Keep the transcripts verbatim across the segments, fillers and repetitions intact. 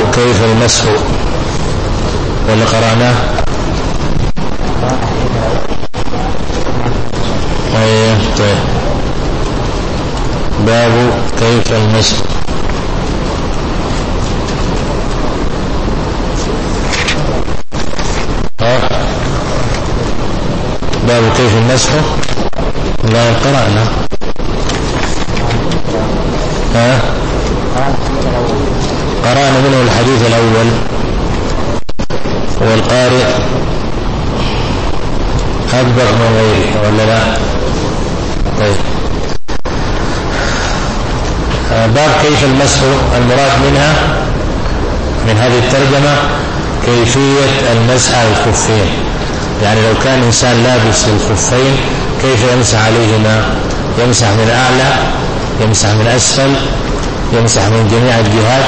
كيف المسح ولا قرأناه؟ ايه طيب. باب كيف المسح. باب كيف المسح لا قرأنا. ها قرأنا منه الحديث الأول والقارئ أكبر من غيره ولا لا؟ طيب. باب كيف المسح المراد منها من هذه الترجمة كيفية المسح على الخفين، يعني لو كان إنسان لابس الخفين كيف يمسح عليهما؟ يمسح من أعلى، يمسح من أسفل، يمسح من جميع الجهات.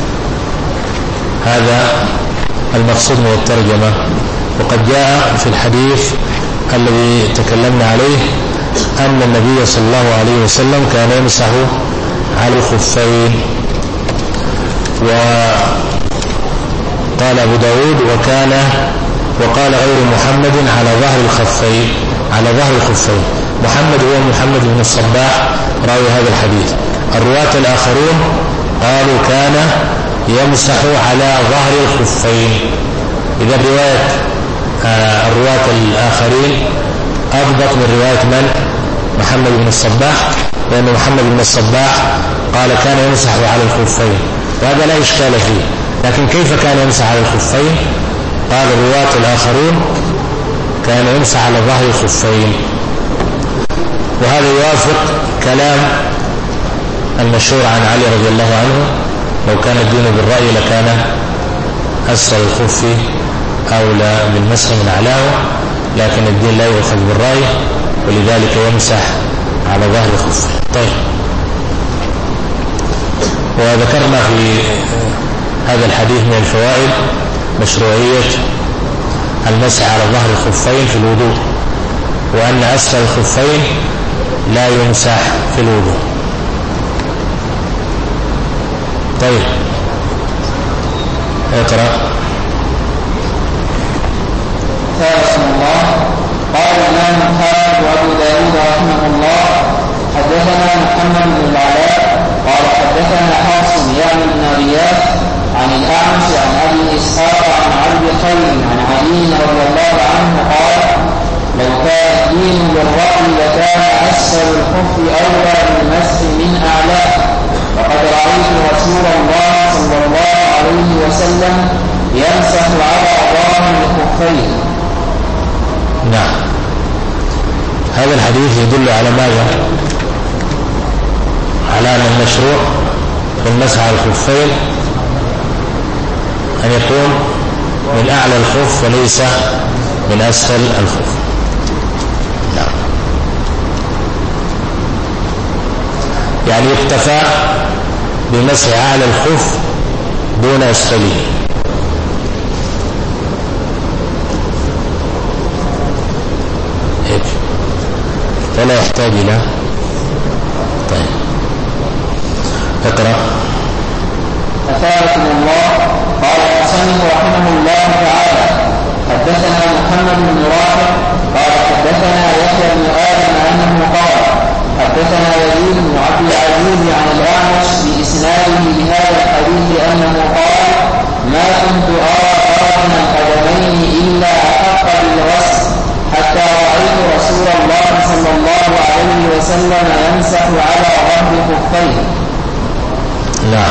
هذا المقصود من الترجمة. وقد جاء في الحديث الذي تكلمنا عليه أن النبي صلى الله عليه وسلم كان يمسح على الخفين. وقال أبو داود وكان وقال غير محمد على ظهر الخفين، على ظهر الخفين. محمد هو محمد بن الصباح راوي هذا الحديث. الرواة الآخرون قالوا كان يمسح على ظهر الخفين. إذا رواية آه الرواة الآخرين أضبط من رواية من؟ محمد بن الصباح، لأن محمد بن الصباح قال كان يمسح على الخفين، وهذا لا إشكال فيه. لكن كيف كان يمسح على الخفين؟ قال الرواة الآخرون كان يمسح على ظهر الخفين، وهذا يوافق كلام المشهور عن علي رضي الله عنه: لو كان الدين بالرأي لكان أسفل الخف أولى بالمسح من أعلاه، لكن الدين لا يؤخذ بالرأي، ولذلك يمسح على ظهر الخف. طيب. وذكرنا في هذا الحديث من الفوائد مشروعية المسح على ظهر الخفين في الوضوء، وأن أسفل الخفين لا يمسح في الوضوء. طيب اقرأ. بسم الله. قال الإمام الحافظ أبو داود رحمه الله: حدثنا محمد بن العلاء قال حدثنا حفص يعني بن غياث عن الأعمش عن أبي إسحاق عن عبد خير عن علي رضي الله عنه قال: لو كان الدين بالرأي لكان أسفل الخف أولى بالمسح من أعلاه، وقد رأيت رسول الله صلى الله عليه وسلم يمسح على ظاهر الخفين. نعم. هذا الحديث يدل على ماذا؟ على أن المشروع في المسح على الخفين أن يكون من أعلى الخف وليس من أسفل الخف. نعم. يعني يكتفى بمسح أعلى الخف دون أسفله. ولا يحتاج إلى. طيب اقرأ. أثابكم الله. قال المصنف رحمه الله تعالى: حدثنا محمد بن رافع قال حدثنا يحيى بن آدم أنه قال حدثنا يزيد بن عبد العزيز عن الأعمش بإسناده لهذا الحديث أنه قال: ما كنت أرى قارن القدمين إلا أحق بالغسل حتى رأيت رسول الله صلى الله عليه وسلم يمسح على ظهر خفيه. نعم.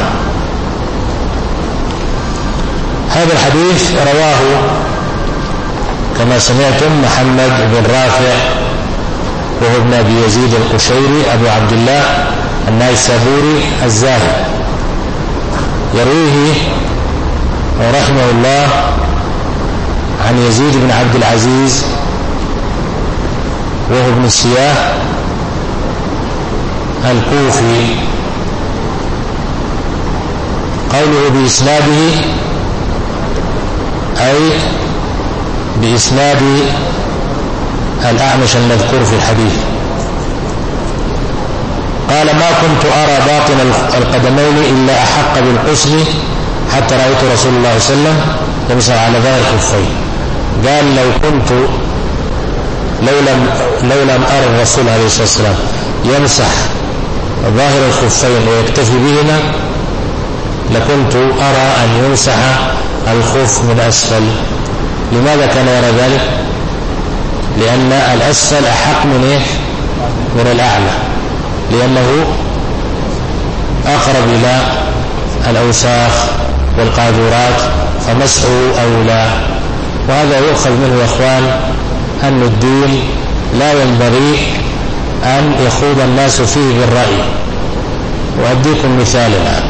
هذا الحديث رواه كما سمعتم محمد بن رافع وهو ابن أبي يزيد القشيري أبو عبد الله النيسابوري الزاهد، يرويه رحمه الله عن يزيد بن عبد العزيز وهو ابن السياح الكوفي. قوله بإسناده أي بإسناد الأعمش المذكور في الحديث. قال: ما كنت أرى باطن القدمين إلا أحق بالقسل حتى رأيت رسول الله صلى الله عليه وسلم يمسح على ظاهر خفيه. قال لو كنت لو لم, لو لم أرى الرسول عليه الصلاة والسلام يمسح ظاهر الخفين ويكتفي بهما لكنت أرى أن يمسح الخف من أسفل. لماذا كان يرى ذلك؟ لأن الأسفل أحق من إيه؟ من الأعلى، لأنه أقرب إلى الأوساخ والقاذورات فمسحه أولى. وهذا يؤخذ منه يا إخوان أن الدين لا ينبغي أن يخوض الناس فيه بالرأي. وأديكم مثال الآن.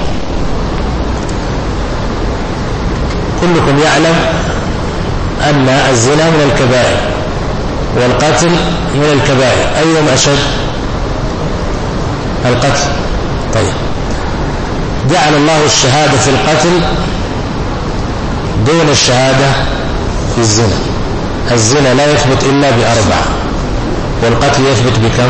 كلكم يعلم أن الزنا من الكبائر والقتل من الكبائر، أيهم أشد؟ القتل. طيب، جعل الله الشهادة في القتل دون الشهادة في الزنا. الزنا لا يثبت إلا بأربعة، والقتل يثبت بكم؟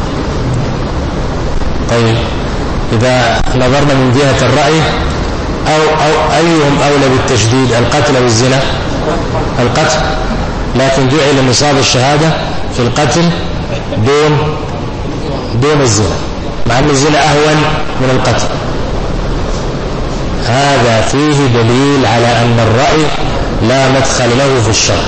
طيب، إذا نظرنا من جهة الرأي أو, أو أيهم أولى بالتشديد، القتل أو الزنا؟ القتل. لكن جعل نصاب الشهادة في القتل دون دون الزنا، مع أن الزنا أهون من القتل. هذا فيه دليل على أن الرأي لا مدخل له في الشرع.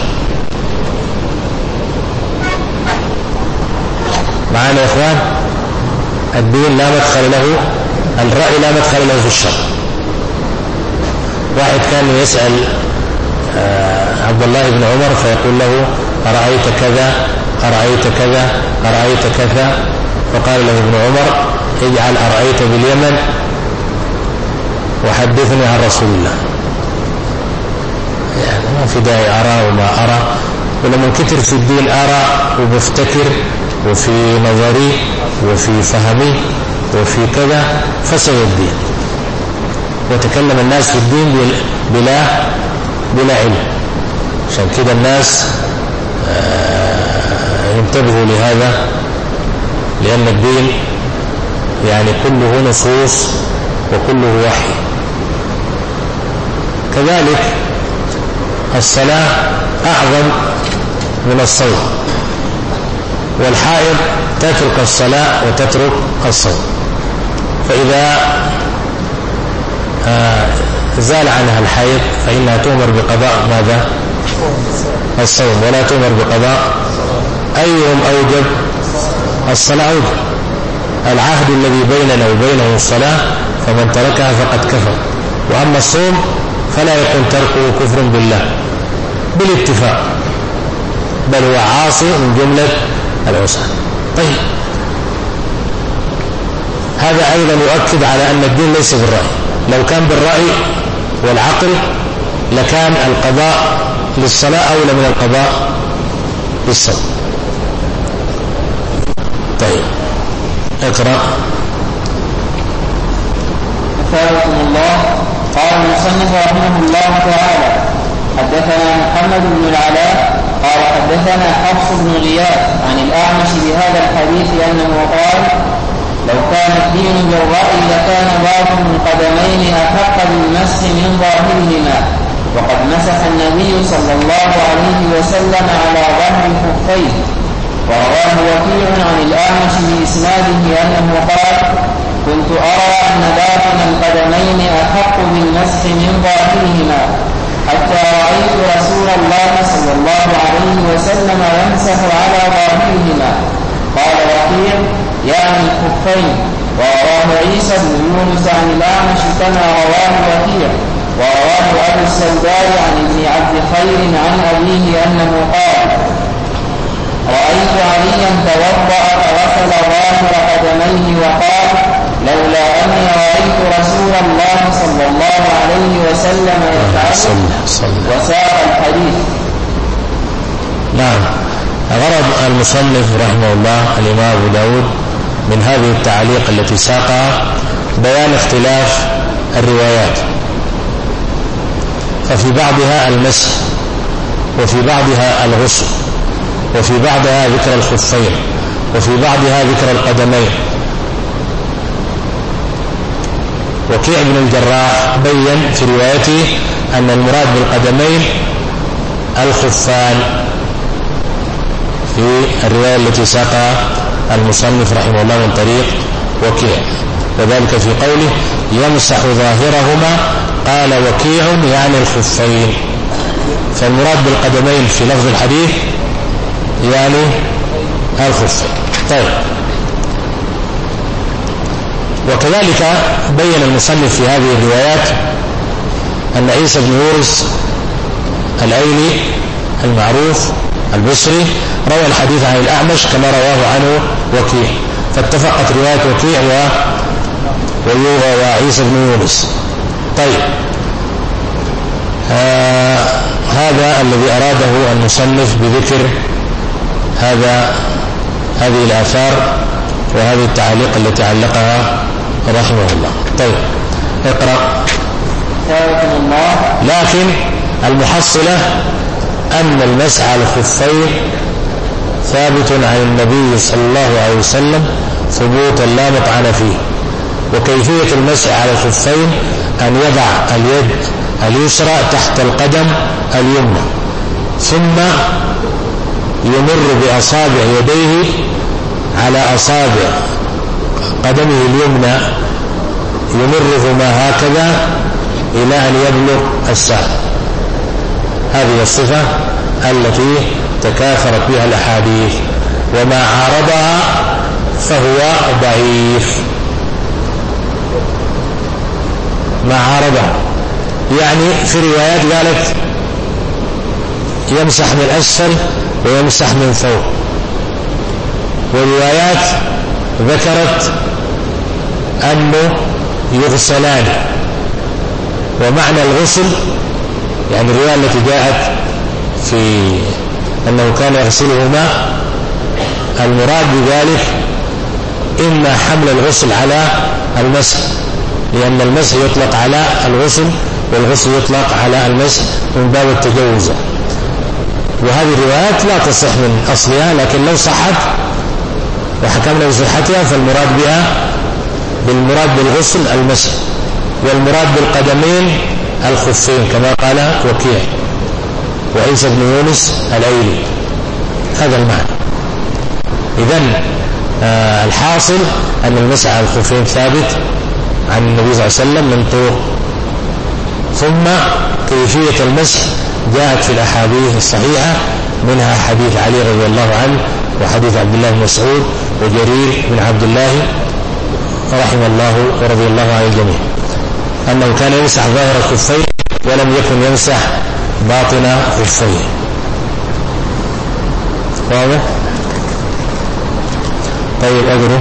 معنا يا إخوان؟ الدين لا مدخل له، الرأي لا مدخل له في الشرع. واحد كان يسأل عبد الله بن عمر فيقول له أرأيت كذا أرأيت كذا أرأيت كذا، فقال له ابن عمر اجعل أرأيت باليمن وحدثني عن رسول الله. يعني ما في داعي أرى وما أرى، ولما كتر في الدين أرى وبفتكر وفي نظري وفي فهمي وفي كذا فسد الدين، وتكلم الناس في الدين بلا بلا علم. عشان كده الناس ينتبهوا لهذا، لأن الدين يعني كله نصوص وكله وحي. كذلك الصلاة أعظم من الصوم، والحائض تترك الصلاة وتترك الصوم، فإذا زال عنها الحيض فإنها تؤمر بقضاء ماذا؟ الصوم، ولا تؤمر بقضاء. أيهم أوجب؟ الصلاة أوجب. العهد الذي بيننا وبينه الصلاة، فمن تركها فقد كفر. وأما الصوم فلا يكون تركه كفر بالله بالاتفاق، بل هو عاصي من جملة العصاة. طيب، هذا أيضا يؤكد على أن الدين ليس بالرأي. لو كان بالرأي والعقل لكان القضاء للصلاة أولى من القضاء للصوم. طيب، اقرأ. أثابكم الله. قال المصنف رحمه الله تعالى: حدثنا محمد بن العلاء قال حدثنا حفص بن غياث عن الأعمش بهذا الحديث أنه قال: لو كان الدين بالرأي لكان باطن القدمين أحق بالمسح من ظاهرهما، وقد مسح النبي صلى الله عليه وسلم على ظهر خفيه. ورواه وكيع عن الأعمش بإسناده أنه قال: كنت أرى أن باطن القدمين أحق بالمسح من ظاهرهما، حتى رأيت رسول الله صلى الله عليه وسلم يمسح على ظاهرهما. قال وكيع: يعني الخفين. ورواه عيسى بن يونس عن الأعمش كما رواه وكيع. ورواه أبو السوداء عن ابن عبد خير عن أبيه أنه قال: رأيت عليا توضأ فغسل ظاهر قدميه وقال: لولا أني رأيت رسول الله صلى الله عليه وسلم يفعل، وساق الحديث. نعم. غرض المصنف رحمه الله الإمام أبو داود من هذه التعليق التي ساقها بيان اختلاف الروايات، ففي بعضها المسح، وفي بعضها الغسل، وفي بعضها ذكر الخفين، وفي بعضها ذكر القدمين، وكيع بن الجراح بين في روايته أن المراد بالقدمين الخفان في الرواية التي ساقها المصنف رحمه الله من طريق وكيع، وذلك في قوله يمسح ظاهرهما، قال وكيع يعني الخفين، فالمراد بالقدمين في لفظ الحديث يعني الخفين. طيب، وكذلك بين المصنف في هذه الروايات أن عيسى بن يونس الأيلي المعروف البصري روى الحديث عن الأعمش كما رواه عنه وكيع، فاتفقت رواية وكيع وعيسى بن يونس. طيب، آه هذا الذي أراده المصنف بذكر هذا هذه الآثار وهذه التعليق التي علقها رحمه الله. طيب، اقرأ. لكن المحصلة أن المسح على الخفين ثابت عن النبي صلى الله عليه وسلم ثبوتا لا مطعن فيه، وكيفية المسح على الخفين أن يضع اليد اليسرى تحت القدم اليمنى، ثم يمر بأصابع يديه على أصابع قدمه اليمنى، يمرهما هكذا إلى أن يبلغ الساق. هذه الصفة التي تكاثرت بها الأحاديث، وما عارضها فهو ضعيف. ما عارضها يعني في روايات قالت يمسح من أسفل ويمسح من فوق، وروايات ذكرت أنه يغسلان، ومعنى الغسل يعني الرواية التي جاءت في أنه كان يغسلهما المراد بذلك إما حمل الغسل على المسح، لأن المسح يطلق على الغسل والغسل يطلق على المسح من باب التجوز، وهذه الروايات لا تصح من أصلها، لكن لو صحت وحكمنا بصحتها فالمراد بها بالمراد بالغسل المسح، والمراد بالقدمين الخفين كما قال وكيع وعيسى بن يونس الأيلي، هذا المعنى. إذن آه الحاصل أن المسح على الخفين ثابت عن النبي صلى الله عليه وسلم من طرق، ثم كيفية المسح جاءت في الأحاديث الصحيحة، منها حديث علي رضي الله عنه وحديث عبد الله بن مسعود وجرير بن عبد الله رحمه الله ورضي الله عن الجميع، أنه كان يمسح ظاهر الخفين ولم يكن يمسح باطن خفيه. واضح؟ طيب، أقرأ.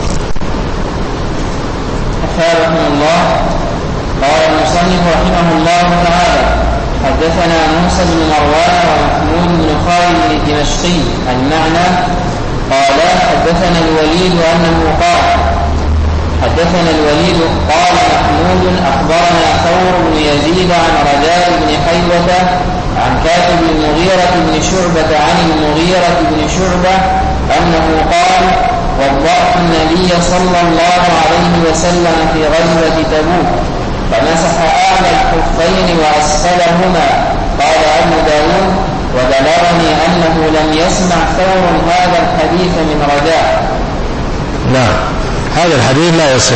رحمه الله قال المصنف رحمه الله تعالى: حدثنا موسى بن مروان ومحمود بن خالد الدمشقي. المعنى: قال حدثنا الوليد أنه قال حدثنا الوليد قال محمود أخبرنا ثور بن يزيد عن رجاء بن حيوة عن كاتب المغيرة بن شعبة عن المغيرة بن شعبة أنه قال: وضعت النبي صلى الله عليه وسلم في غزوة تبوك فمسح أعلى الخفين وأسفلهما. قال أبو داود: وبلغني أنه لم يسمع ثور هذا الحديث من رجاء. نعم، هذا الحديث لا يصح،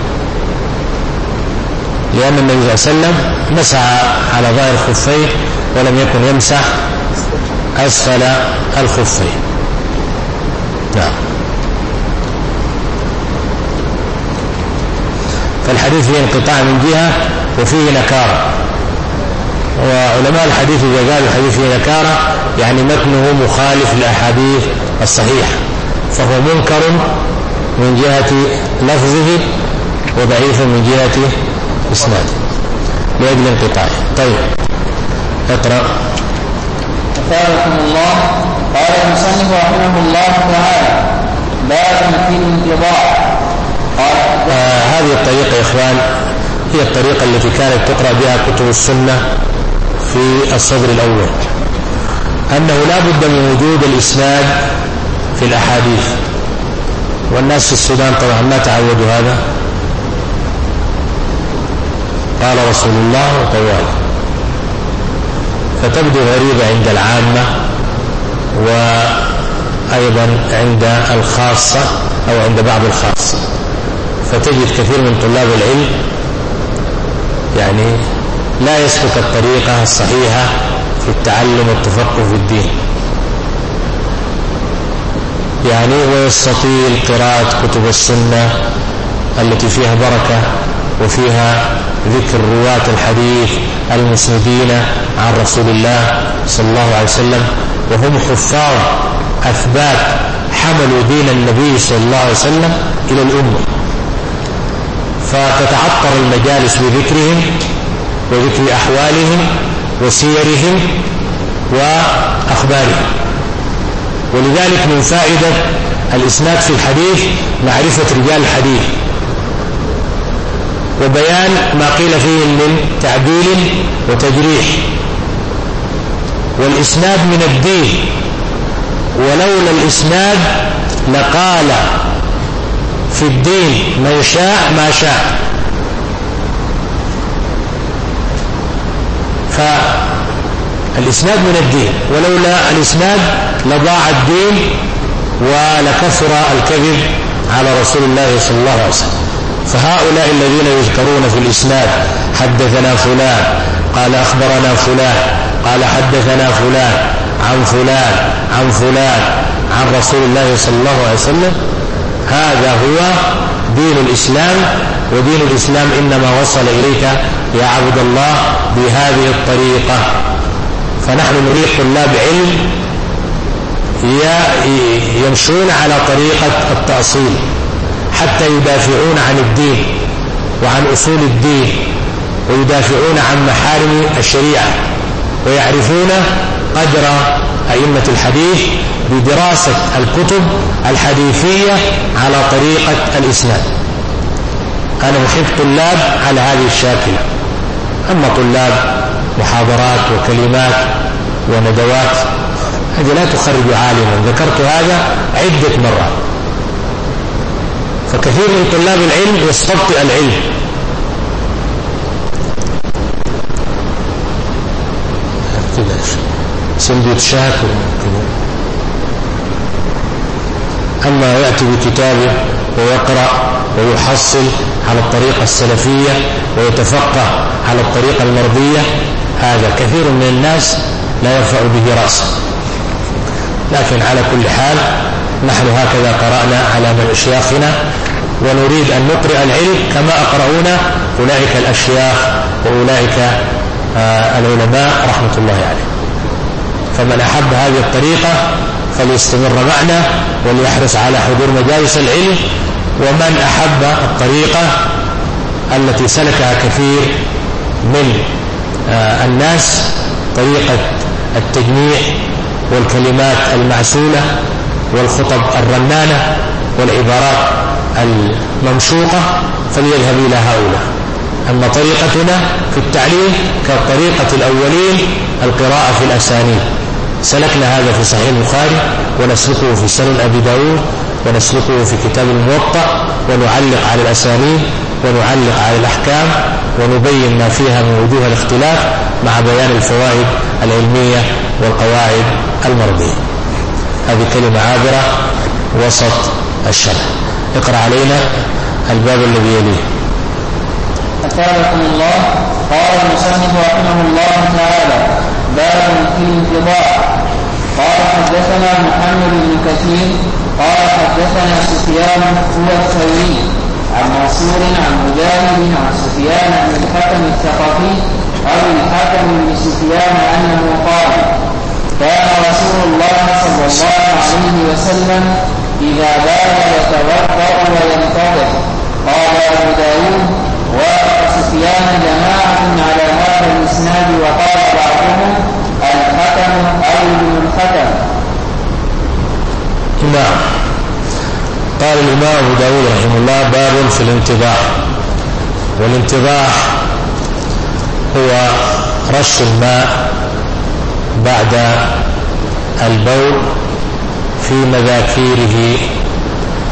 لأن النبي صلى الله عليه وسلم مسح على ظاهر الخفين ولم يكن يمسح أسفل الخفين. نعم، فالحديث فيه انقطاع من جهة وفيه نكارة، وعلماء الحديث إذا قالوا الحديث فيه نكارة يعني متنه مخالف للأحاديث الصحيحة، فهو منكر من جهة لفظه وضعيف من جهة إسناده لأجل انقطاعه. طيب، اقرأ. أثابكم الله. قال المصنف رحمه الله تعالى: باب في الانقضاء. آه هذه الطريقة يا إخوان هي الطريقة التي كانت تقرأ بها كتب السنة في الصدر الأول، أنه لا بد من وجود الإسناد في الأحاديث، والناس في السودان طبعا ما تعودوا هذا، قال رسول الله وطوال، فتبدو غريبة عند العامة وأيضا عند الخاصة أو عند بعض الخاصة. فتجد كثير من طلاب العلم يعني لا يسلك الطريقة الصحيحة في التعلم والتفقه في الدين، يعني ويستطيل قراءة كتب السنة التي فيها بركة وفيها ذكر رواة الحديث المسندين عن رسول الله صلى الله عليه وسلم، وهم حفاظ أثبات حملوا دين النبي صلى الله عليه وسلم إلى الأمة، فتتعطر المجالس بذكرهم وذكر أحوالهم وسيرهم وأخبارهم. ولذلك من فائدة الإسناد في الحديث معرفة رجال الحديث وبيان ما قيل فيه من تعديل وتجريح. والإسناد من الدين، ولولا الإسناد لقال في الدين من شاء ما شاء. فالإسناد من الدين، ولولا الإسناد لضاع الدين ولكثر الكذب على رسول الله صلى الله عليه وسلم. فهؤلاء الذين يذكرون في الإسناد حدثنا فلان قال أخبرنا فلان قال حدثنا فلان عن فلان عن فلان عن رسول الله صلى الله عليه وسلم، هذا هو دين الإسلام. ودين الإسلام إنما وصل إليك يا عبد الله بهذه الطريقة. فنحن نريد طلاب علم يمشون على طريقة التأصيل حتى يدافعون عن الدين وعن أصول الدين، ويدافعون عن محارم الشريعة، ويعرفون قدر أئمة الحديث بدراسة الكتب الحديثية على طريقة الإسناد. أنا أحب طلاب على هذه الشاكلة. أما طلاب محاضرات وكلمات وندوات هذه لا تخرج عالما، ذكرت هذا عدة مرات. فكثير من طلاب العلم يستبطئ العلم، سندوتشات وكذا. أما يأتي بكتابه ويقرأ ويحصل على الطريقة السلفية ويتفقه على الطريقة المرضية، هذا كثير من الناس لا يرفع به رأسه. لكن على كل حال نحن هكذا قرأنا على من أشياخنا، ونريد أن نقرأ العلم كما أقرؤون أولئك الأشياخ وأولئك آه العلماء رحمة الله عليه. فمن أحب هذه الطريقة فليستمر معنا وليحرص على حضور مجالس العلم. ومن أحب الطريقة التي سلكها كثير من آه الناس، طريقة التجميع والكلمات المعسولة والخطب الرنانة والعبارات الممشوقة، فليذهب إلى هؤلاء. أما طريقتنا في التعليم كطريقة الأولين القراءة في الأسانيد. سلكنا هذا في صحيح البخاري، ونسلكه في سنن أبي داود، ونسلكه في كتاب الموطأ، ونعلق على الأسانيد ونعلق على الأحكام، ونبين ما فيها من وجوه الاختلاف مع بيان الفوائد العلمية والقواعد المرضية. هذه كلمة عابرة وسط الشرح. اقرأ علينا الباب الذي يليه. أثابكم الله. قال المصنف رحمه الله تعالى: باب في الانقضاء. قال حدثنا محمد بن كثير قال حدثنا سفيان هو الثوري عن منصور عن مجاهد عن سفيان بن الحكم الثقفي أو الحكم بن سفيان أنه قال: كان رسول الله صلى الله عليه وسلم إذا بال يتوضأ وينتظر. قال أبو داود: وافق سفيان جماعة على هذا الإسناد، وقال بعضهم الحكم أو ابن الحكم. نعم. قال الإمام أبو داود رحمه الله: باب في الانتضاح. والانتضاح هو رش الماء بعد البول في مذاكيره،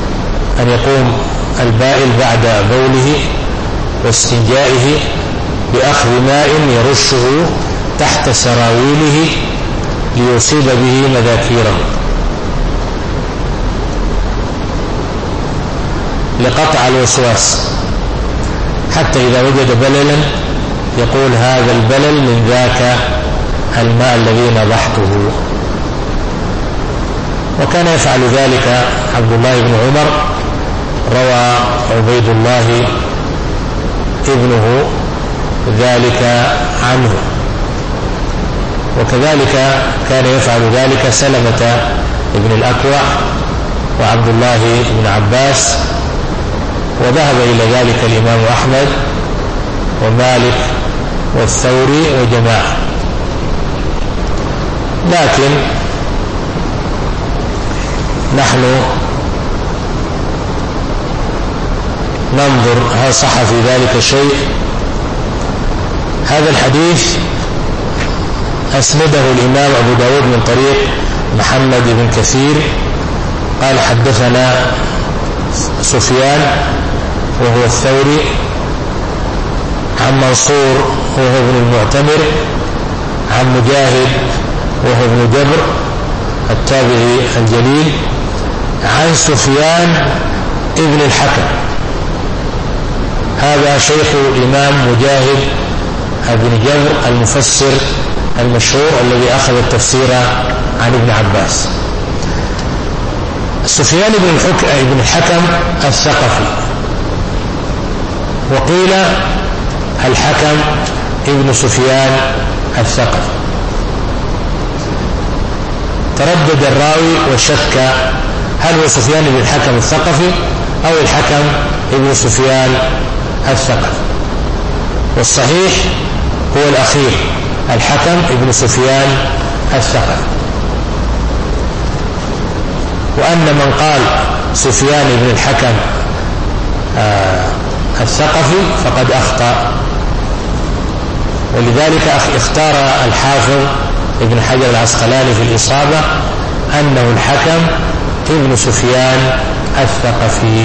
أن يقوم البائل بعد بوله واستنجائه بأخذ ماء يرشه تحت سراويله ليصيب به مذاكيره لقطع الوسواس، حتى إذا وجد بللا يقول هذا البلل من ذاك الماء الذي نضحته. وكان يفعل ذلك عبد الله بن عمر، روى عبيد الله ابنه ذلك عنه، وكذلك كان يفعل ذلك سلمة ابن الأكوع وعبد الله بن عباس، وذهب إلى ذلك الإمام أحمد ومالك والثوري وجماعة. لكن نحن ننظر هل صح في ذلك شيء. هذا الحديث أسنده الإمام أبو داود من طريق محمد بن كثير قال حدثنا سفيان وهو الثوري عن منصور وهو ابن المعتمر عن مجاهد وهو ابن جبر التابعي الجليل عن سفيان ابن الحكم. هذا شيخ الإمام مجاهد ابن جبر المفسر المشهور الذي أخذ التفسير عن ابن عباس. سفيان ابن الحكم الثقفي، وقيل الحكم ابن سفيان الثقفي. تردد الراوي وشك هل هو سفيان بن الحكم الثقفي أو الحكم ابن سفيان الثقفي، والصحيح هو الأخير الحكم ابن سفيان الثقفي. وأن من قال سفيان بن الحكم آه الثقفي فقد أخطأ، ولذلك اختار الحافظ ابن حجر العسقلاني في الإصابة أنه الحكم ابن سفيان الثقفي،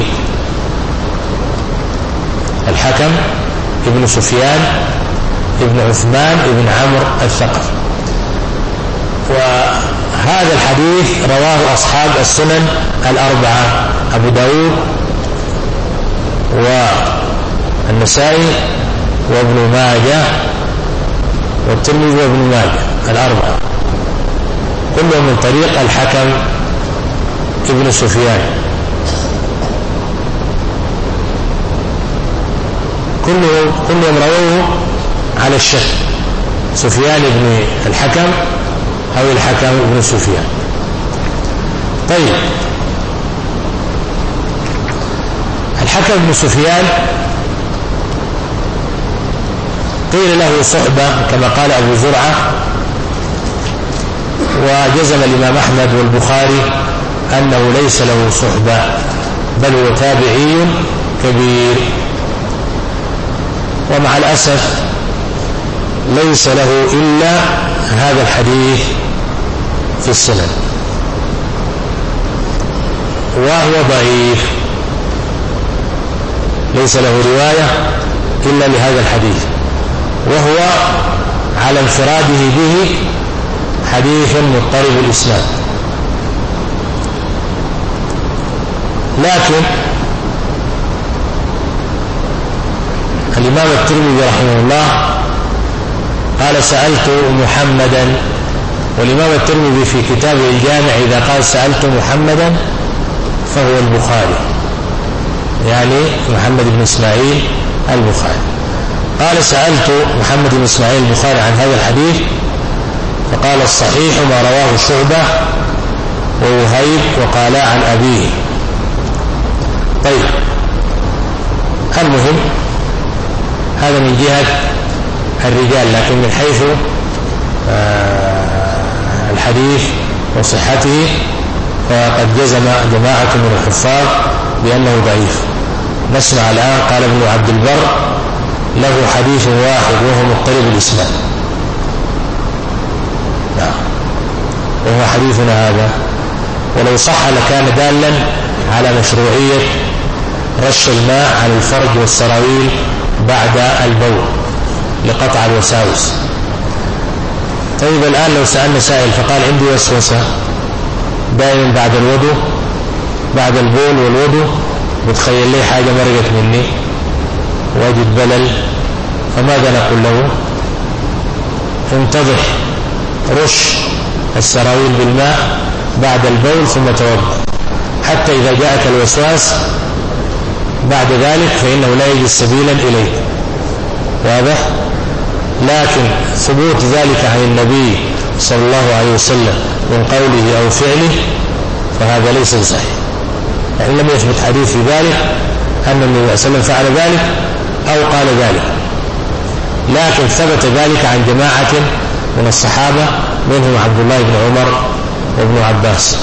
الحكم ابن سفيان ابن عثمان ابن عمرو الثقفي. وهذا الحديث رواه أصحاب السنن الأربعة، أبو داود والنسائي وابن ماجه والترمذي وابن ماجه الأربعة، كلهم من طريق الحكم ابن سفيان. كلهم كلهم رووه على الشك، سفيان بن الحكم أو الحكم ابن سفيان. طيب، الحكم ابن سفيان قيل له صحبة كما قال أبو زرعة، وجزم الإمام أحمد والبخاري أنه ليس له صحبة بل هو تابعي كبير. ومع الأسف ليس له إلا هذا الحديث في السنن وهو ضعيف، ليس له رواية إلا لهذا الحديث، وهو على انفراده به حديث مضطرب الإسناد. لكن الإمام الترمذي رحمه الله قال سألت محمدا، والإمام الترمذي في كتابه الجامع إذا قال سألت محمدا فهو البخاري، يعني محمد بن إسماعيل البخاري. قال سألت محمد بن إسماعيل البخاري عن هذا الحديث فقال الصحيح ما رواه شعبة ووهيب وقالا عن أبيه. طيب، المهم هذا من جهة الرجال، لكن من حيث الحديث وصحته فقد جزم جماعة من الحفاظ بأنه ضعيف. نسمع الآن قال ابن عبد البر له حديث واحد وهو مضطرب الإسناد، نعم، وهو حديثنا هذا، ولو صح لكان دالا على مشروعية رش الماء على الفرج والسراويل بعد البول، لقطع الوساوس. طيب الآن لو سألنا سائل فقال عندي وسوسة دائما بعد الوضوء، بعد البول والوضوء بتخيل لي حاجة مرقت مني واجد بلل، فماذا نقول له؟ انتظر، رش السراويل بالماء بعد البول ثم توضأ، حتى إذا جاءك الوسواس بعد ذلك فإنه لا يجد سبيلا إليه. واضح؟ لكن ثبوت ذلك عن النبي صلى الله عليه وسلم من قوله أو فعله فهذا ليس صحيح، يعني لم يثبت حديث في ذلك أن النبي صلى الله عليه وسلم فعل ذلك أو قال ذلك، لكن ثبت ذلك عن جماعة من الصحابة منهم عبد الله بن عمر وابن عباس.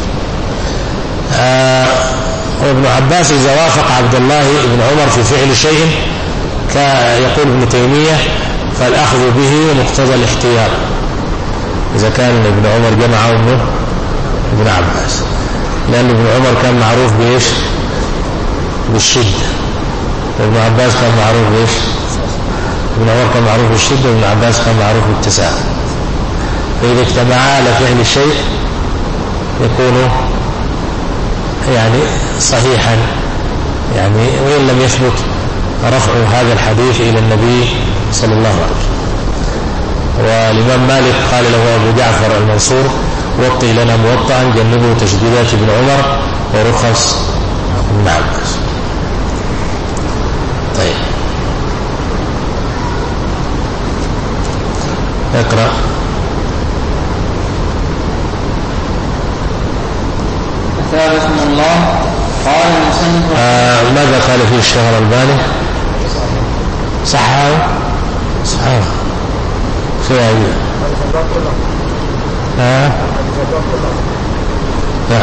آه وابن عباس إذا وافق عبد الله بن عمر في فعل شيء يقول ابن تيمية فالأخذ به مقتضى الاختيار، إذا كان ابن عمر جمع ابنه ابن عباس، لأن ابن عمر كان معروف بإيش؟ بالشدة، وابن عباس كان معروف بإيش؟ ابن عمر كان معروف بالشدة وابن عباس كان معروف بالاتساع. فإذا اجتمعا على فعل شيء يكون يعني صحيحا، يعني وإن لم يثبت رفع هذا الحديث إلى النبي صلى الله عليه وسلم. والإمام مالك قال له أبو جعفر المنصور وطئ لنا موطئا جنبه تشديدات ابن عمر ورخص ابن عباس. طيب اقرأ. أثابكم الله. قال المصنف آه ماذا قال فيه الشيخ الألباني؟ صححه صححه شو هي؟ ها لا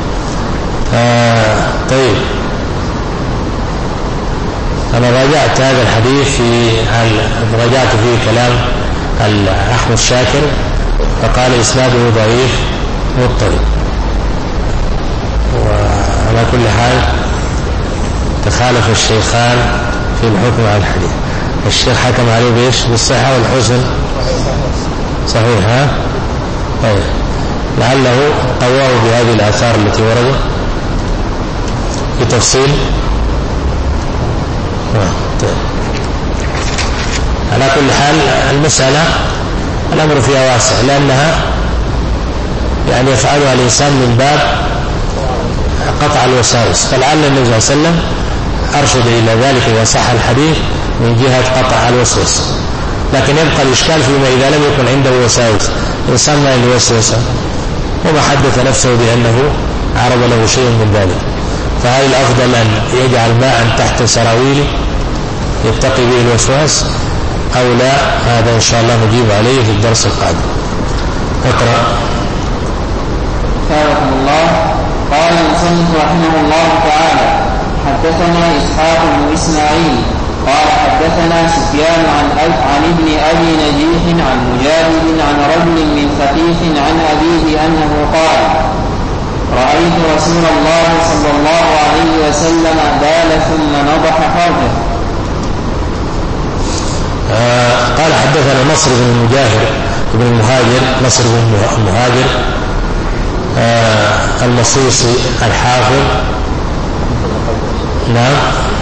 آه طيب أنا راجعت هذا الحديث في راجعت فيه كلام أحمد شاكر فقال إسناده ضعيف مضطرب. وعلى كل حال تخالف الشيخان في الحكم على الحديث. الشيخ حكم عليه بإيش؟ بالصحة والحسن. صحيح ها؟ طيب لعله قواه بهذه الآثار التي وردت بتفصيل. طيب. على كل حال المسألة الأمر فيها واسع، لأنها يعني يفعلها الإنسان من باب قطع الوساوس، فلعل النبي صلى الله عليه وسلم أرشد إلى ذلك إذا صح الحديث من جهة قطع الوسوسة. لكن يبقى الإشكال فيما إذا لم يكن عنده وساوس، الإنسان ما عنده وسوسة وما حدث نفسه بأنه عرض له شيء من ذلك، فهل الأفضل أن يجعل ماء تحت سراويله يتقي به الوسواس أو لا؟ هذا إن شاء الله نجيب عليه في الدرس القادم. اقرأ. حفظكم الله. قال المصنف رحمه الله تعالى حدثنا إسحاق بن إسماعيل قال حدثنا سفيان عن عن ابن أبي نجيح عن مجاهد عن رجل من ثقيف عن أبيه أنه قال رأيت رسول الله صلى الله عليه وسلم بال ثم نضح فرجه. آه قال حدثنا نصر بن المجاهر بن المهاجر نصر بن المهاجر آه المصيصي الحافظ. نعم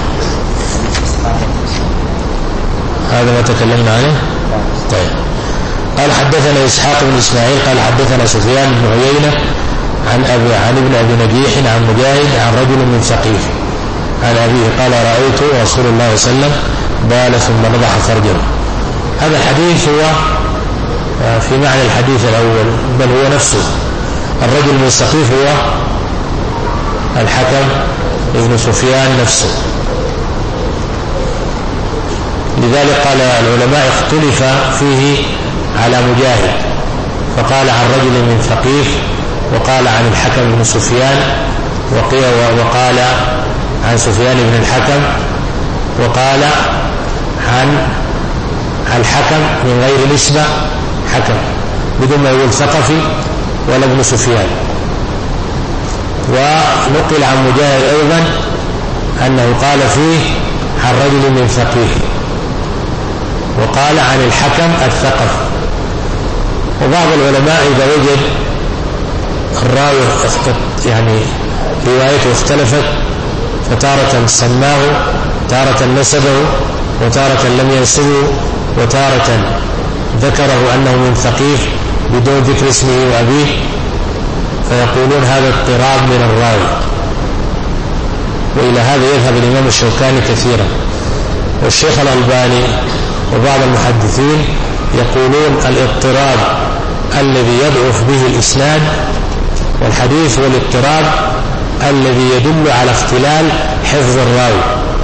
هذا ما تكلمنا عنه. طيب قال حدثنا إسحاق بن إسماعيل قال حدثنا سفيان بن عيينة عن أبي عن ابن أبي نجيح عن مجاهد عن رجل من ثقيف عن أبيه قال رأيت رسول الله صلى الله عليه وسلم بال ثم نضح فرجه. هذا الحديث هو في معنى الحديث الأول، بل هو نفسه. الرجل من ثقيف هو الحكم ابن سفيان نفسه. لذلك قال العلماء اختلف فيه على مجاهد، فقال عن رجل من ثقيف، وقال عن الحكم بن سفيان، وقال عن سفيان بن الحكم، وقال عن الحكم من غير نسبة حكم بدون ما يقول ثقفي ولا ابن سفيان. ونقل عن مجاهد أيضا أنه قال فيه عن رجل من ثقيف، وقال عن الحكم الثقفي. وبعض العلماء إذا وجد الراوي يعني روايته اختلفت فتارة سماه، تارة نسبه، وتارة لم ينسبه، وتارة ذكره أنه من ثقيف بدون ذكر اسمه وأبيه، فيقولون هذا اضطراب من الراوي. وإلى هذا يذهب الإمام الشوكاني كثيرا، والشيخ الألباني وبعض المحدثين يقولون الاضطراب الذي يضعف به الإسناد والحديث هو الاضطراب الذي يدل على اختلال حفظ الراوي،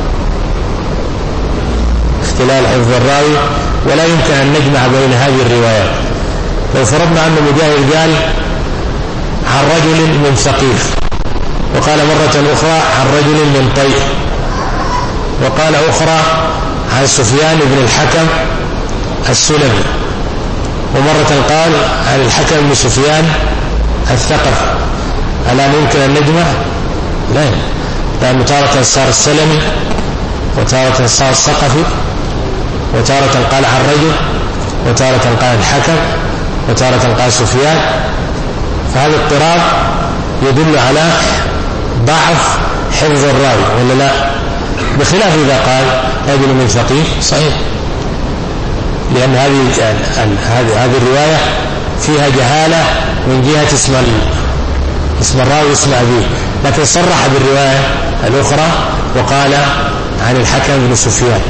اختلال حفظ الراوي، ولا يمكن أن نجمع بين هذه الروايات. لو فرضنا أن مجاهد قال عن رجل من ثقيف، وقال مرة أخرى عن رجل من طيء، وقال أخرى عن سفيان بن الحكم السلمي، ومرة قال عن الحكم بن سفيان الثقفي، ألا ممكن أن نجمع؟ لا، لأنه تارة صار السلمي، وتارة صار الثقفي، وتارة قال عن رجل، وتارة قال الحكم، وتارة قال سفيان. فهذا اضطراب يدل على ضعف حفظ الراوي ولا لا؟ بخلاف إذا قال رجل من ثقيف صحيح، لأن هذه هذه هذه الرواية فيها جهالة من جهة اسم اسم الراوي اسم أبيه، لكن صرح بالرواية الأخرى وقال عن الحكم بن سفيان،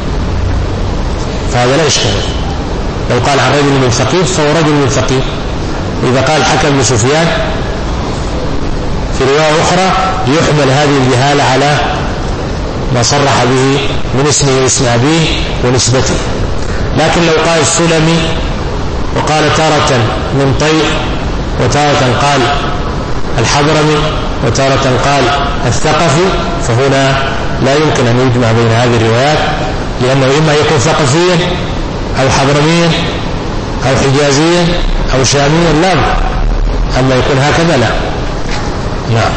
فهذا لا إشكال. لو قال عن رجل من ثقيف فهو رجل من ثقيف، إذا قال الحكم بن سفيان في رواية أخرى يحمل هذه الجهالة على ما صرح به من اسمه واسم أبيه ونسبته. لكن لو قال السلمي وقال تارة من طيء، وتارة قال الحضرمي، وتارة قال الثقفي، فهنا لا يمكن أن يجمع بين هذه الروايات، لأنه إما يكون ثقفيا أو حضرميا أو حجازيا أو شاميا، لا، أما يكون هكذا لا. نعم.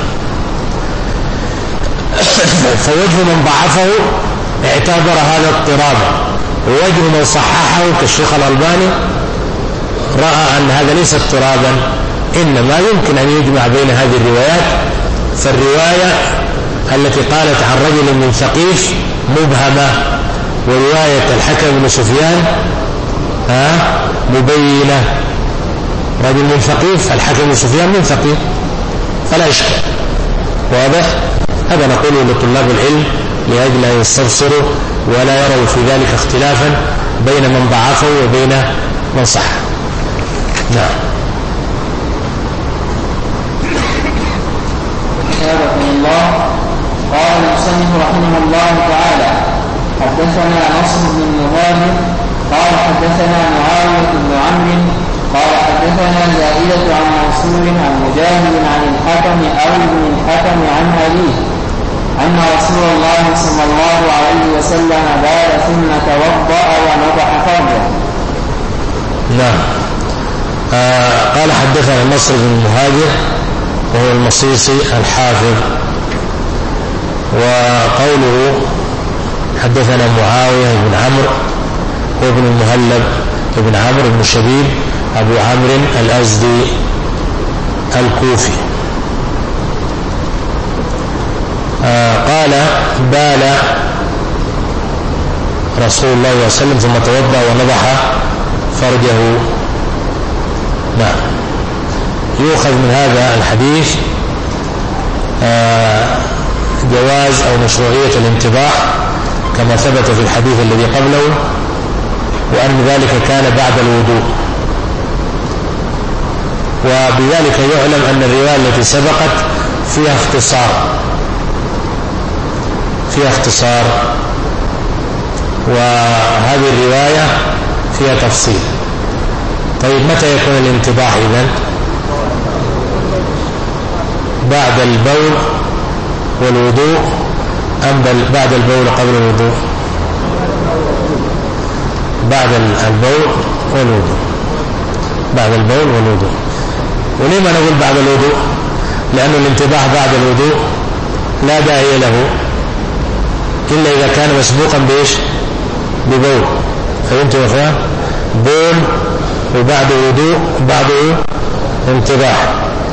فوجه من ضعفه اعتبر هذا اضطرابا، ووجه من صححه كالشيخ الألباني رأى أن هذا ليس اضطرابا، إنما يمكن أن يجمع بين هذه الروايات. فالرواية التي قالت عن رجل من ثقيف مبهمة، ورواية الحكم بن سفيان ها مبينة، رجل من ثقيف، الحكم بن سفيان من ثقيف، فلا إشكال. واضح؟ هذا نقوله لطلاب العلم لأجل أن يستبصروا ولا يروا في ذلك اختلافا بين من ضعفه وبين من صح. نعم. رحمه الله. قال المصنف رحمه الله تعالى: حدثنا نصر بن مهاجر قال حدثنا معاوية بن عمرو قال حدثنا زائدة عن منصور عن مجاهد عن الحكم أو بن الحكم عن أبيه أن رسول الله صلى الله عليه وسلم بال ثم توضأ ونضح فرجه. نعم. آه قال حدثنا نصر بن مهاجر وهو المصيصي الحافظ. وقوله حدثنا معاوية بن عمرو هو ابن المهلب ابن عمرو بن شبيب أبو عمرو الأزدي الكوفي. آه قال بال رسول الله صلى الله عليه وسلم ثم توضأ ونضح فرجه. نعم. يؤخذ من هذا الحديث آه جواز أو مشروعية الانتضاح كما ثبت في الحديث الذي قبله، وأن ذلك كان بعد الوضوء. وبذلك يعلم أن الرواية التي سبقت فيها اختصار فيها اختصار وهذه الرواية فيها تفصيل. طيب متى يكون الانتضاح إذن؟ بعد البول والوضوء أم بعد البول قبل الوضوء؟ بعد البول والوضوء بعد البول والوضوء. ولما نقول بعد الوضوء؟ لأن الانتضاح بعد الوضوء لا داعي له إلا إذا كان مسبوقا بإيش؟ ببول، فهمتوا يا اخوان؟ بول وبعد وضوء بعده انتباح،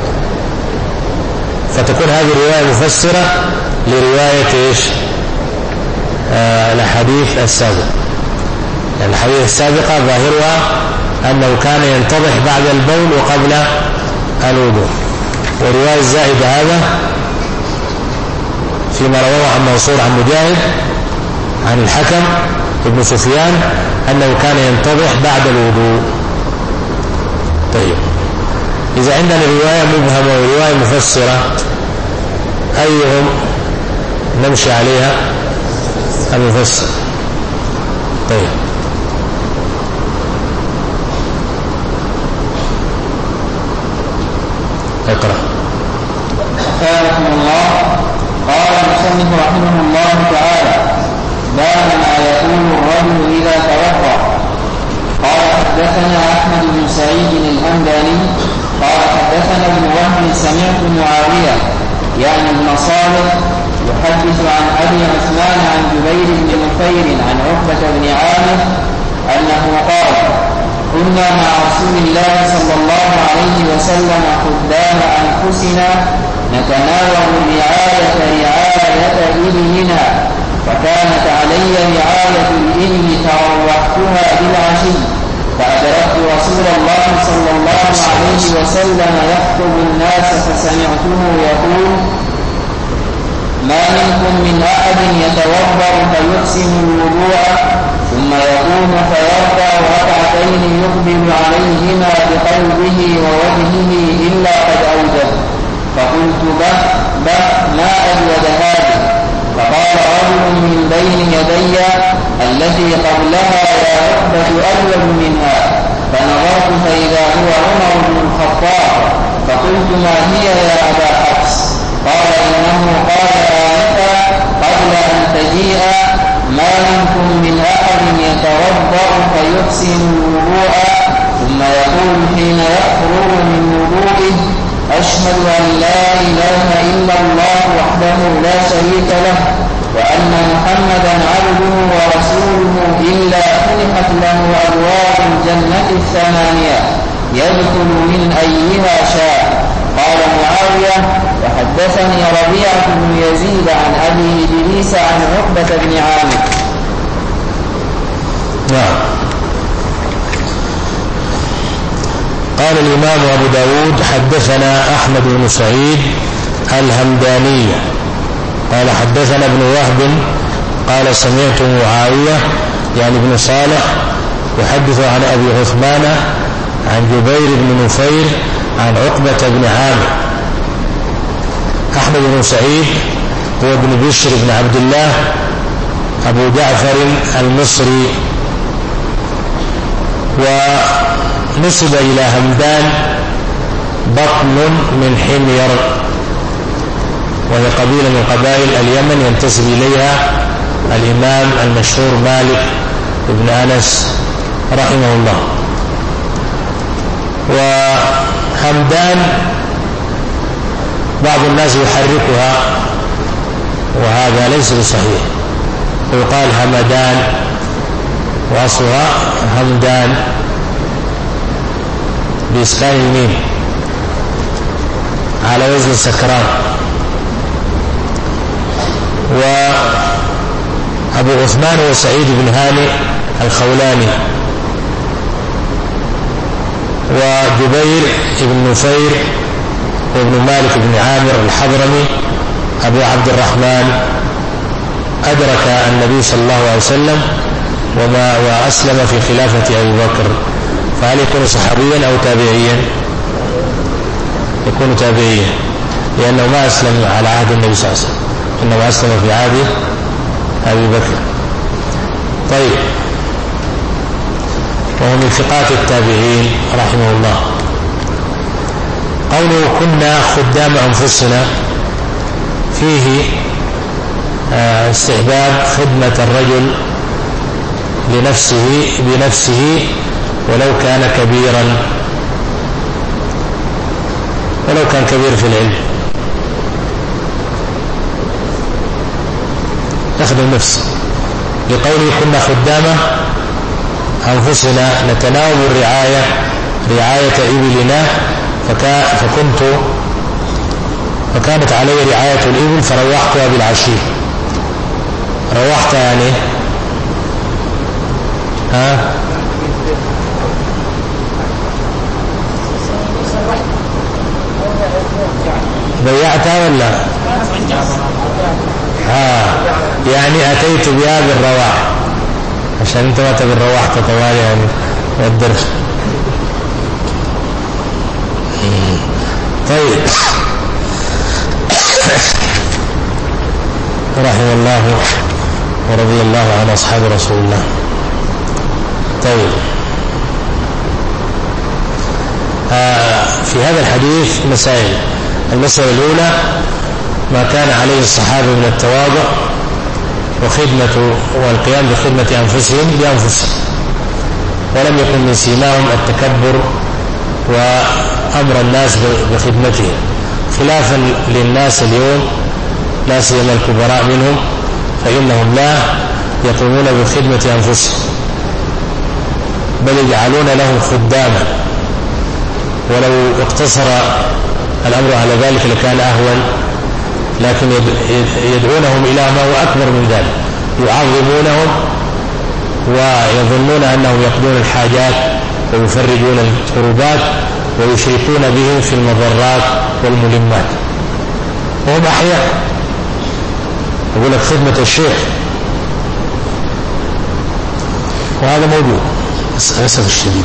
فتكون هذه الرواية مفسرة لرواية ايش؟ آه الأحاديث السابقة. يعني الحديث السابقة ظاهرها أنه كان ينتضح بعد البول وقبل الوضوء، والرواية الزائدة هذا فيما رواه عن منصور عن مجاهد عن الحكم ابن سفيان أنه كان ينتضح بعد الوضوء. طيب، إذا عندنا رواية مبهمة ورواية مفسرة أيهم نمشي عليها؟ المفسر. طيب، اقرأ. رحمه الله. قال المصنف رحمه الله تعالى: باب ما يقول الرجل إذا توضأ. قال حدثنا أحمد بن سعيد الهمداني قال حدثنا ابن وهب سمعت معاوية يعني ابن صالح يحدث عن أبي عثمان عن جبير بن نفير عن عقبة بن عامر أنه قال: كنا مع رسول الله صلى الله عليه وسلم خدام أنفسنا نتناول رعاية رعاية إبلنا، فكانت علي رعاية الإبل تروحتها بالعشي، فأدركت رسول الله صلى الله عليه وسلم يخطب الناس فسمعته يقول: ما منكم من أحد يتوضأ فيحسن الوضوء ثم يقوم فيركع ركعتين يقبل عليهما بقلبه ووجهه إلا قد أوجب. فقلت: به به ما أجود هذا. فقال رجل من بين يدي: التي قبلها يا عقبة أجود منها. فنظرت فإذا هو عمر بن الخطاب، فقلت: ما هي يا أبا حفص؟ قال: إنه قال آنفا قبل أن تجيء: ما منكم من أحد يتوضأ فيحسن الوضوء ثم يقول حين يخرج من وضوئه: أشهد أن لا إله إلا الله وحده لا شريك له وأن محمدا عبده ورسوله، إلا فتحت له أبواب الجنة الثمانية يدخل من أيها شاء. قال معاوية: وحدثني ربيعة بن يزيد عن أبي إدريس عن عقبة بن عامر. نعم. قال الإمام أبو داود: حدثنا أحمد بن سعيد الهمداني قال حدثنا ابن وهب قال سمعت معاوية يعني ابن صالح يحدث عن أبي عثمان عن جبير بن نفير عن عقبة بن عامر. أحمد بن سعيد هو ابن بشر بن عبد الله أبو جعفر المصري، ونسب إلى همدان بطن من حمير، وهي قبيلة من قبائل اليمن ينتسب إليها الإمام المشهور مالك بن أنس رحمه الله. وهمدان بعض الناس يحركها وهذا ليس بصحيح، ويقال همدان وأصلها همدان بإسكان الميم على وزن سكران. وأبو عثمان هو سعيد بن هانئ الخولاني، وجبير بن نفير وابن مالك بن عامر الحضرمي أبو عبد الرحمن أدرك النبي صلى الله عليه وسلم وما وأسلم في خلافة أبي بكر، فهل يكون صحابيا أو تابعيا؟ يكون تابعيا، لأنه ما أسلم على عهد النبي صلى الله عليه وسلم، إنما أسلم في عهد أبي بكر. طيب، وهو من ثقات التابعين رحمه الله. قوله كنا خدام أنفسنا فيه استحباب خدمة الرجل لنفسه بنفسه ولو كان كبيرا، ولو كان كبير في العلم يخدم نفسه، لقوله كنا خدامه أنفسنا نتناوب الرعاية رعاية إبلنا، فكنت فكانت علي رعاية الإبل فروحتها بالعشي. روحت يعني ها ضيعتها ولا ها يعني أتيت بها بالرواح، عشان انت ما تبي الرواح طوالي يعني والدرس. طيب رحمه الله ورضي الله عن أصحاب رسول الله. طيب آه في هذا الحديث مسائل. المسألة الأولى ما كان عليه الصحابة من التواضع وخدمة والقيام بخدمة أنفسهم بأنفسهم، ولم يكن من سيماهم التكبر وأمر الناس بخدمتهم، خلافا للناس اليوم لا سيما الكبراء منهم، فإنهم لا يقومون بخدمة أنفسهم بل يجعلون لهم خداما، ولو اقتصر الأمر على ذلك لكان أهون، لكن يدعونهم إلى ما هو أكبر من ذلك، يعظمونهم ويظنون أنهم يقضون الحاجات ويفرجون الكروبات ويشركون بهم في المضرات والملمات، وهم أحياء. يقول لك خدمة الشيخ، وهذا موجود للأسف الشديد.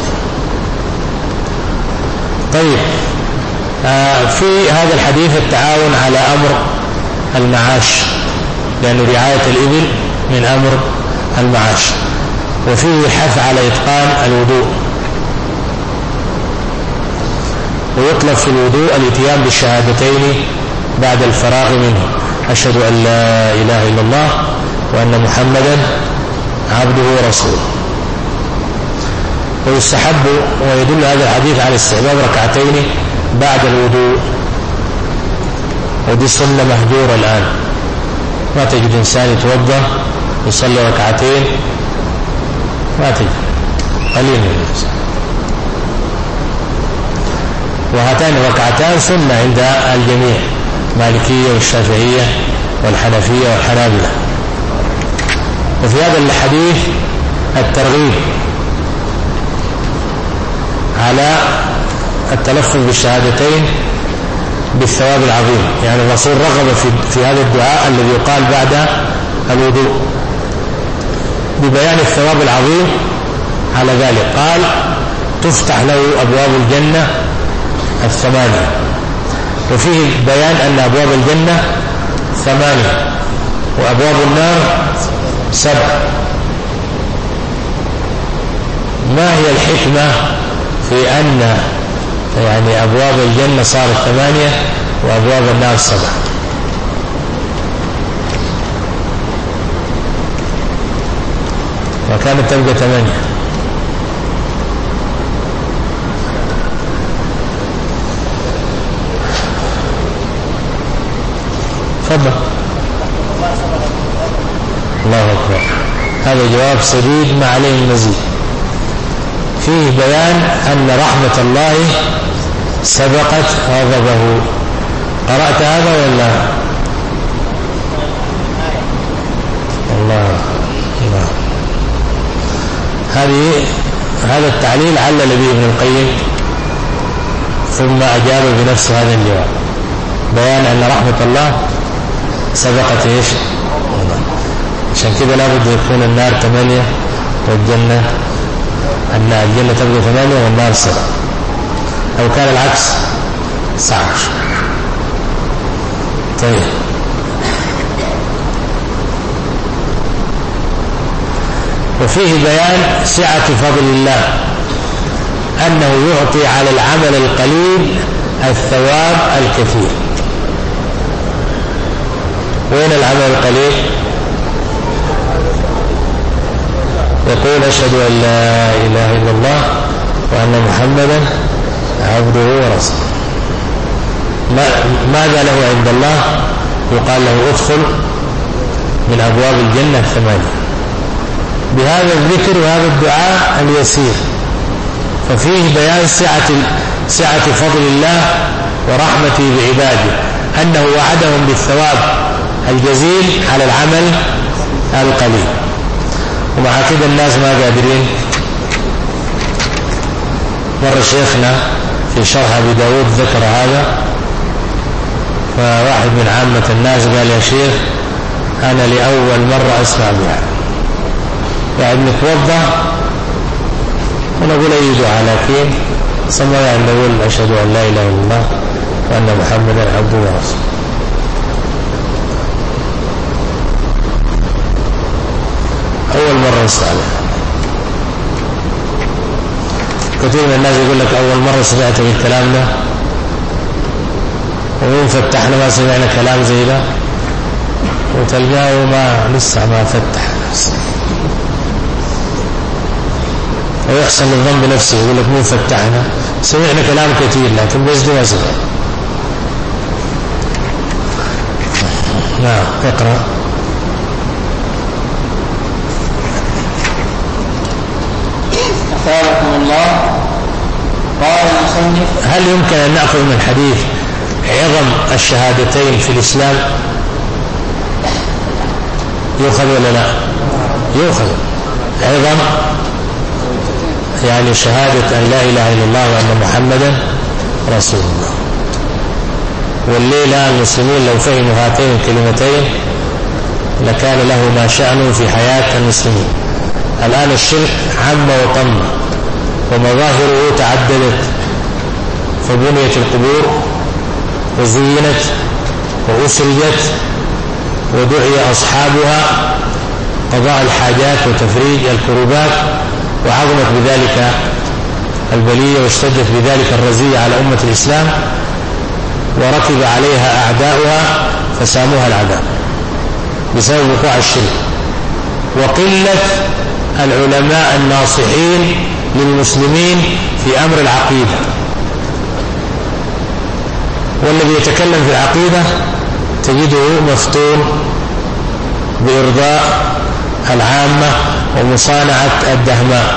طيب آه في هذا الحديث التعاون على أمر المعاش، لأن رعاية الإبل من أمر المعاش، وفيه الحث على إتقان الوضوء، ويطلب في الوضوء الاتيان بالشهادتين بعد الفراغ منه، أشهد أن لا إله إلا الله وأن محمدا عبده ورسوله. ويستحب ويدل هذا الحديث على استحباب ركعتين بعد الوضوء، ودي سنة مهجورة الآن، ما تجد إنسان يتوضأ يصلي ركعتين، ما تجد، قليل من الإنسان. وهاتان ركعتان سنة عند الجميع، مالكية والشافعية والحنفية والحنابلة. وفي هذا الحديث الترغيب على التلفظ بالشهادتين بالثواب العظيم، يعني الرسول رغب في, في هذا الدعاء الذي يقال بعد الوضوء ببيان الثواب العظيم على ذلك. قال تفتح له أبواب الجنة الثمانية، وفيه بيان أن أبواب الجنة ثمانية وأبواب النار سبع. ما هي الحكمة في أن يعني أبواب الجنة صارت ثمانية وأبواب النار سبع؟ وكانت تبقى ثمانية. تفضل. الله أكبر، هذا جواب سديد ما عليه المزيد. فيه بيان أن رحمة الله سبقت غضبه. قرأت هذا ولا؟ الله الله. هذه هذا التعليل علل به ابن القيم ثم أجاب بنفس هذا الجواب، بيان أن رحمة الله سبقت إيش؟ عشان كده لابد يكون النار ثمانية والجنة أن الجنة تبقى ثمانية والنار سبعة، أو كان العكس تسعة. طيب وفيه بيان سعة فضل الله، أنه يعطي على العمل القليل الثواب الكثير. وين العمل القليل؟ يقول أشهد أن لا إله إلا الله وأن محمدا عبده ورسوله. ماذا له عند الله؟ يقال له ادخل من أبواب الجنة الثمانية. بهذا الذكر وهذا الدعاء اليسير. ففيه بيان سعة سعة فضل الله ورحمته بعباده، أنه وعدهم بالثواب الجزيل على العمل القليل. ومع كده الناس ما قادرين. مرة شيخنا في شرح أبي داود ذكر هذا، فواحد من عامة الناس قال يا شيخ أنا لأول مرة أسمع بها، يعني نتوضأ ونقول أي دعاء، لكن صلى يعني نقول أشهد أن لا إله إلا الله وأن محمدا عبده ورسوله. أول مرة نسمع بها. كثير من الناس يقول لك أول مرة سمعت بالكلام ده، ومن فتحنا ما سمعنا كلام زي ده، وتلقاه ما لسه ما فتح نفسه، ويحسن الظن بنفسه يقول لك مو فتحنا، سمعنا كلام كثير لكن بس دي ما سمع. نعم اقرأ. أثابكم الله. قال المصنف: هل يمكن أن نأخذ من الحديث عظم الشهادتين في الإسلام؟ يؤخذ ولا لا؟ يؤخذ. عظم يعني شهادة أن لا إله إلا الله وأن محمدا رسول الله. والليلة المسلمين لو فهموا هاتين الكلمتين لكان له ما شأنه في حياة المسلمين. الآن الشرك عم وطم ومظاهره تعددت، فبنيت القبور وزينت وأسرجت ودعي أصحابها قضاء الحاجات وتفريج الكروبات، وعظمت بذلك البلية واشتدت بذلك الرزية على أمة الإسلام، وركب عليها أعداؤها فساموها العذاب بسبب وقوع الشرك وقلة العلماء الناصحين للمسلمين في أمر العقيدة. والذي يتكلم في العقيدة تجده مفتون بإرضاء العامة ومصانعة الدهماء،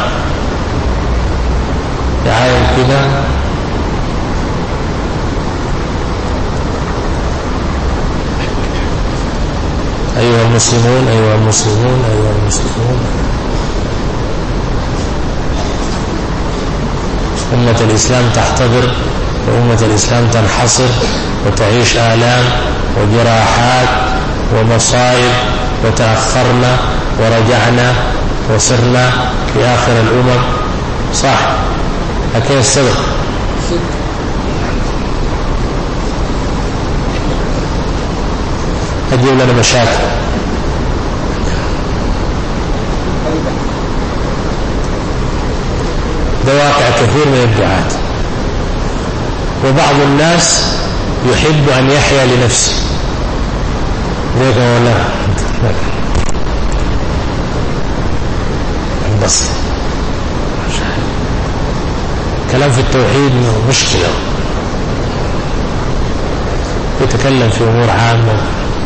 يعاين كده أيها المسلمون أيها المسلمون أيها المسلمون. أمة الإسلام تحتضر وأمة الإسلام تنحصر وتعيش آلام وجراحات ومصائب، وتأخرنا ورجعنا وصرنا في آخر الأمم. صح، لكن السبب هتجيب لنا مشاكل. ده واقع كثير من الدعاة. وبعض الناس يحب أن يحيا لنفسه، ذيك ولا بس كلام في التوحيد مشكلة، يتكلم في أمور عامة.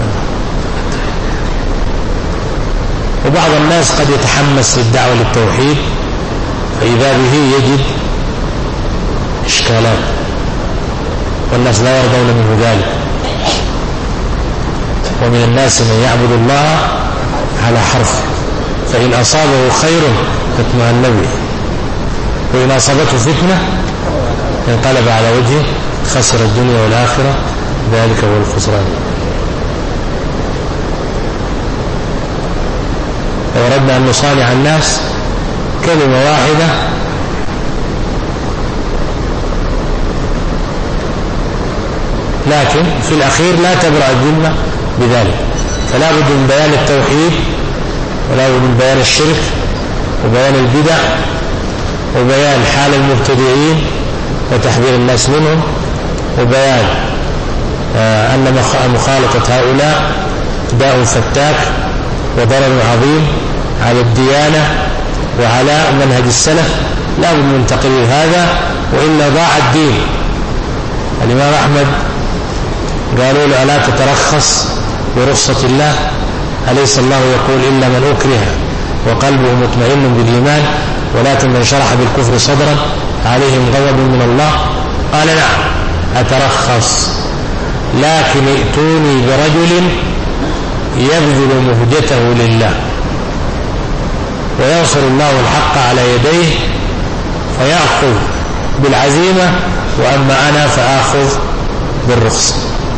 وبعض الناس قد يتحمس للدعوة للتوحيد فإذا به يجد إشكالات، والناس لا يرضون منه ذلك. ومن الناس من يعبد الله على حرف، فإن أصابه خير اطمأن به، وإن أصابته فتنة انقلب على وجهه خسر الدنيا والآخرة، ذلك هو الخسران. لو أردنا أن نصانع الناس كلمة واحدة لكن في الأخير لا تبرأ الذمة بذلك. فلا بد من بيان التوحيد، ولا بد من بيان الشرك، وبيان البدع، وبيان حال المبتدعين وتحذير الناس منهم، وبيان آه أن مخالطة هؤلاء داء فتاك وضرر عظيم على الديانة وعلى منهج السلف. لا بد من تقرير هذا، وإلا ضاع الدين. الإمام أحمد قالوا له: ألا تترخص برخصة الله؟ أليس الله يقول إلا من أكره وقلبه مطمئن بالإيمان، ولكن من شرح بالكفر صدرا عليهم غضب من الله. قال نعم أترخص، لكن ائتوني برجل يبذل مهجته لله وينصر الله الحق على يديه فيأخذ بالعزيمة، وأما أنا فآخذ بالرخصة.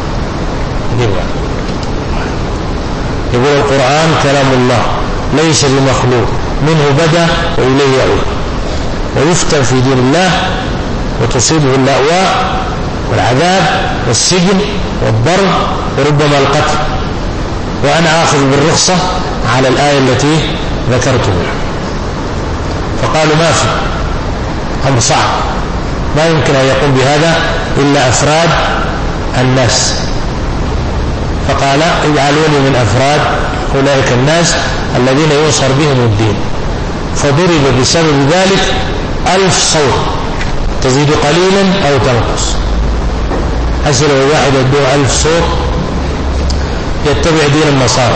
يقول القرآن كلام الله ليس بمخلوق، منه بدأ وإليه يعود، ويفتن في دين الله وتصيبه اللأواء والعذاب والسجن والضرب وربما القتل، وأنا آخذ بالرخصة على الآية التي ذكرتها. فقالوا ما في، أمر صعب، ما يمكن أن يقوم بهذا إلا أفراد الناس. فقال اجعلوني من أفراد أولئك الناس الذين ينصر بهم الدين. فضرب بسبب ذلك ألف صوت، تزيد قليلا أو تنقص. حسن واحد يدوه ألف صوت يتبع دين النصارى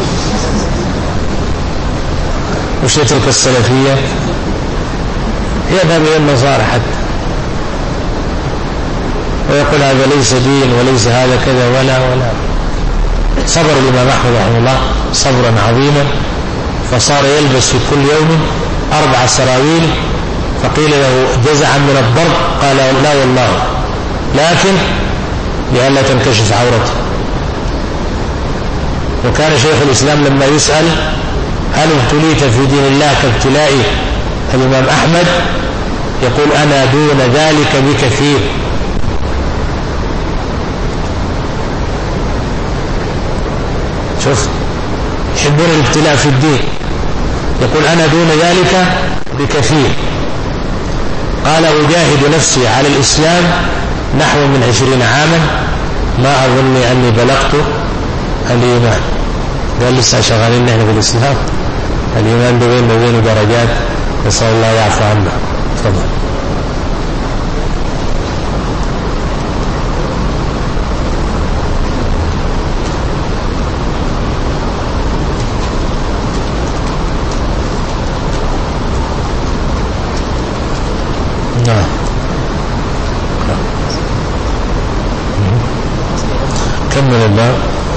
وش يترك السلفية يذهب إلى النصارى حتى، ويقول هذا ليس دين وليس هذا كذا ولا ولا. صبر الإمام أحمد رحمه الله صبرا عظيما، فصار يلبس في كل يوم أربع سراويل، فقيل له جزعا من الضرب قال لا والله، لكن لئلا تنكشف عورته. وكان شيخ الإسلام لما يسأل هل ابتليت في دين الله كابتلاء الإمام أحمد يقول أنا دون ذلك بكثير. شوف يحبون الابتلاء في الدين، يقول أنا دون ذلك بكثير. قال أجاهد نفسي على الإسلام نحو من عشرين عاما، ما أظن أني بلغت الإيمان. قال لسه شغالين نحن في الإسلام، الإيمان بين وبين درجات، نسأل الله يعفو عنا. تفضل. نعم كمل الباب.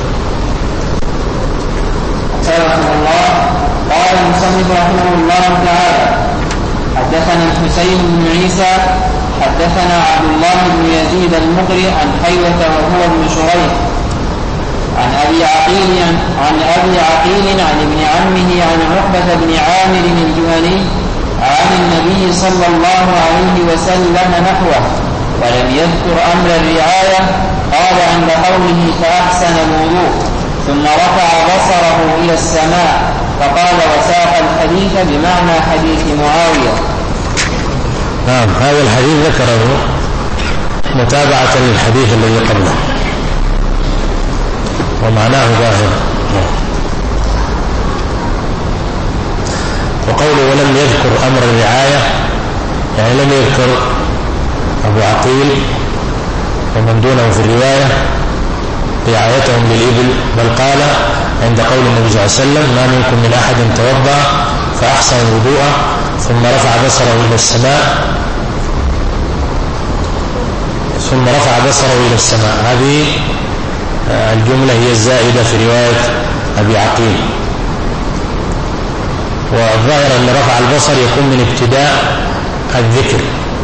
رحمه الله. قال المصنف رحمه الله تعالى حدثنا الحسين بن عيسى حدثنا عبد الله بن يزيد المقري عن حيوة وهو ابن شريح عن أبي عقيل عن أبي عقيل عن ابن عمه عن عقبة بن عامر الجهني عن النبي صلى الله عليه وسلم نحوه، ولم يذكر أمر الرعاية. قال عند قوله فأحسن الوضوء ثم رفع بصره إلى السماء، فقال وساق الحديث بمعنى حديث معاوية. نعم هذا الحديث ذكره متابعة للحديث الذي قبله ومعناه ظاهر. وقوله ولم يذكر أمر الرعاية يعني لم يذكر أبو عقيل ومن دونه في الرواية رعايتهم للإبل، بل قال عند قول النبي صلى الله عليه وسلم ما منكم من أحد توضأ فأحسن الوضوء ثم رفع بصره إلى السماء ثم رفع بصره إلى السماء. هذه الجملة هي الزائدة في رواية أبي عقيل. والظاهر أن رفع البصر يكون من ابتداء الذكر،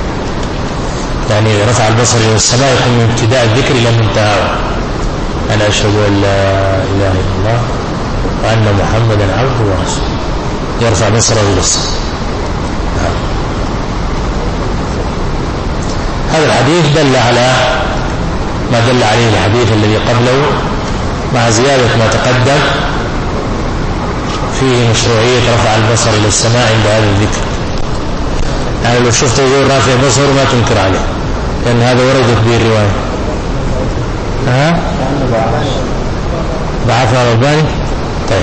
يعني رفع البصر إلى السماء يكون من ابتداء الذكر إلى منتهاه. أنا أشهد أن لا إله إلا الله وأن محمدا عبده ورسوله، يرفع بصره إلى السماء. هذا الحديث دل على ما دل عليه الحديث الذي قبله مع زيادة ما تقدم فيه مشروعية رفع البصر إلى السماء عند هذا الذكر. يعني لو شفت يقول رافع بصر ما تنكر عليه، لأن هذا وردت به الرواية. ها؟ ضعفها الألباني. طيب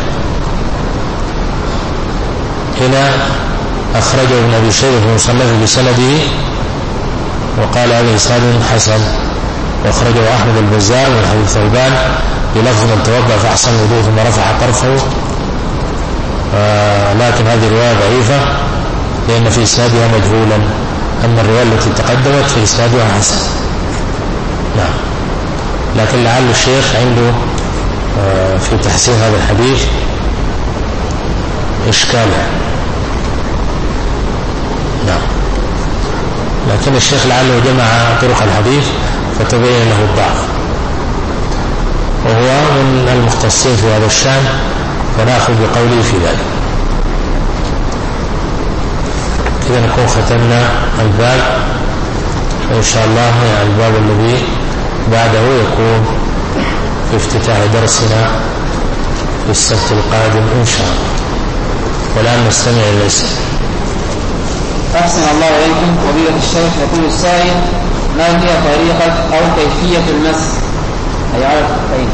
هنا أخرجه ابن أبي شيبة في مصنفه بسنده وقال هذا إسناد حسن، وأخرجه أحمد البزار من حديث ثوبان بلفظ من توضأ فأحسن الوضوء ثم رفع طرفه آه لكن هذه الرواية ضعيفة لأن في إسنادها مجهولا، أما الرواية التي تقدمت في إسنادها حسن. نعم. لكن لعل الشيخ عنده آه في تحسين هذا الحديث إشكاله. نعم. لكن الشيخ لعله جمع طرق الحديث فتبين له الضعف، وهو من المختصين في هذا الشأن، فنأخذ بقوله في ذلك. كذا نكون ختمنا الباب، وإن شاء الله الباب الذي بعده يكون في افتتاح درسنا في السبت القادم إن شاء الله. والآن نستمع إلى الأسئلة. أحسن الله إليكم. فضيلة الشيخ يقول السائل: ما هي طريقة أو كيفية المسح أي على الخفين؟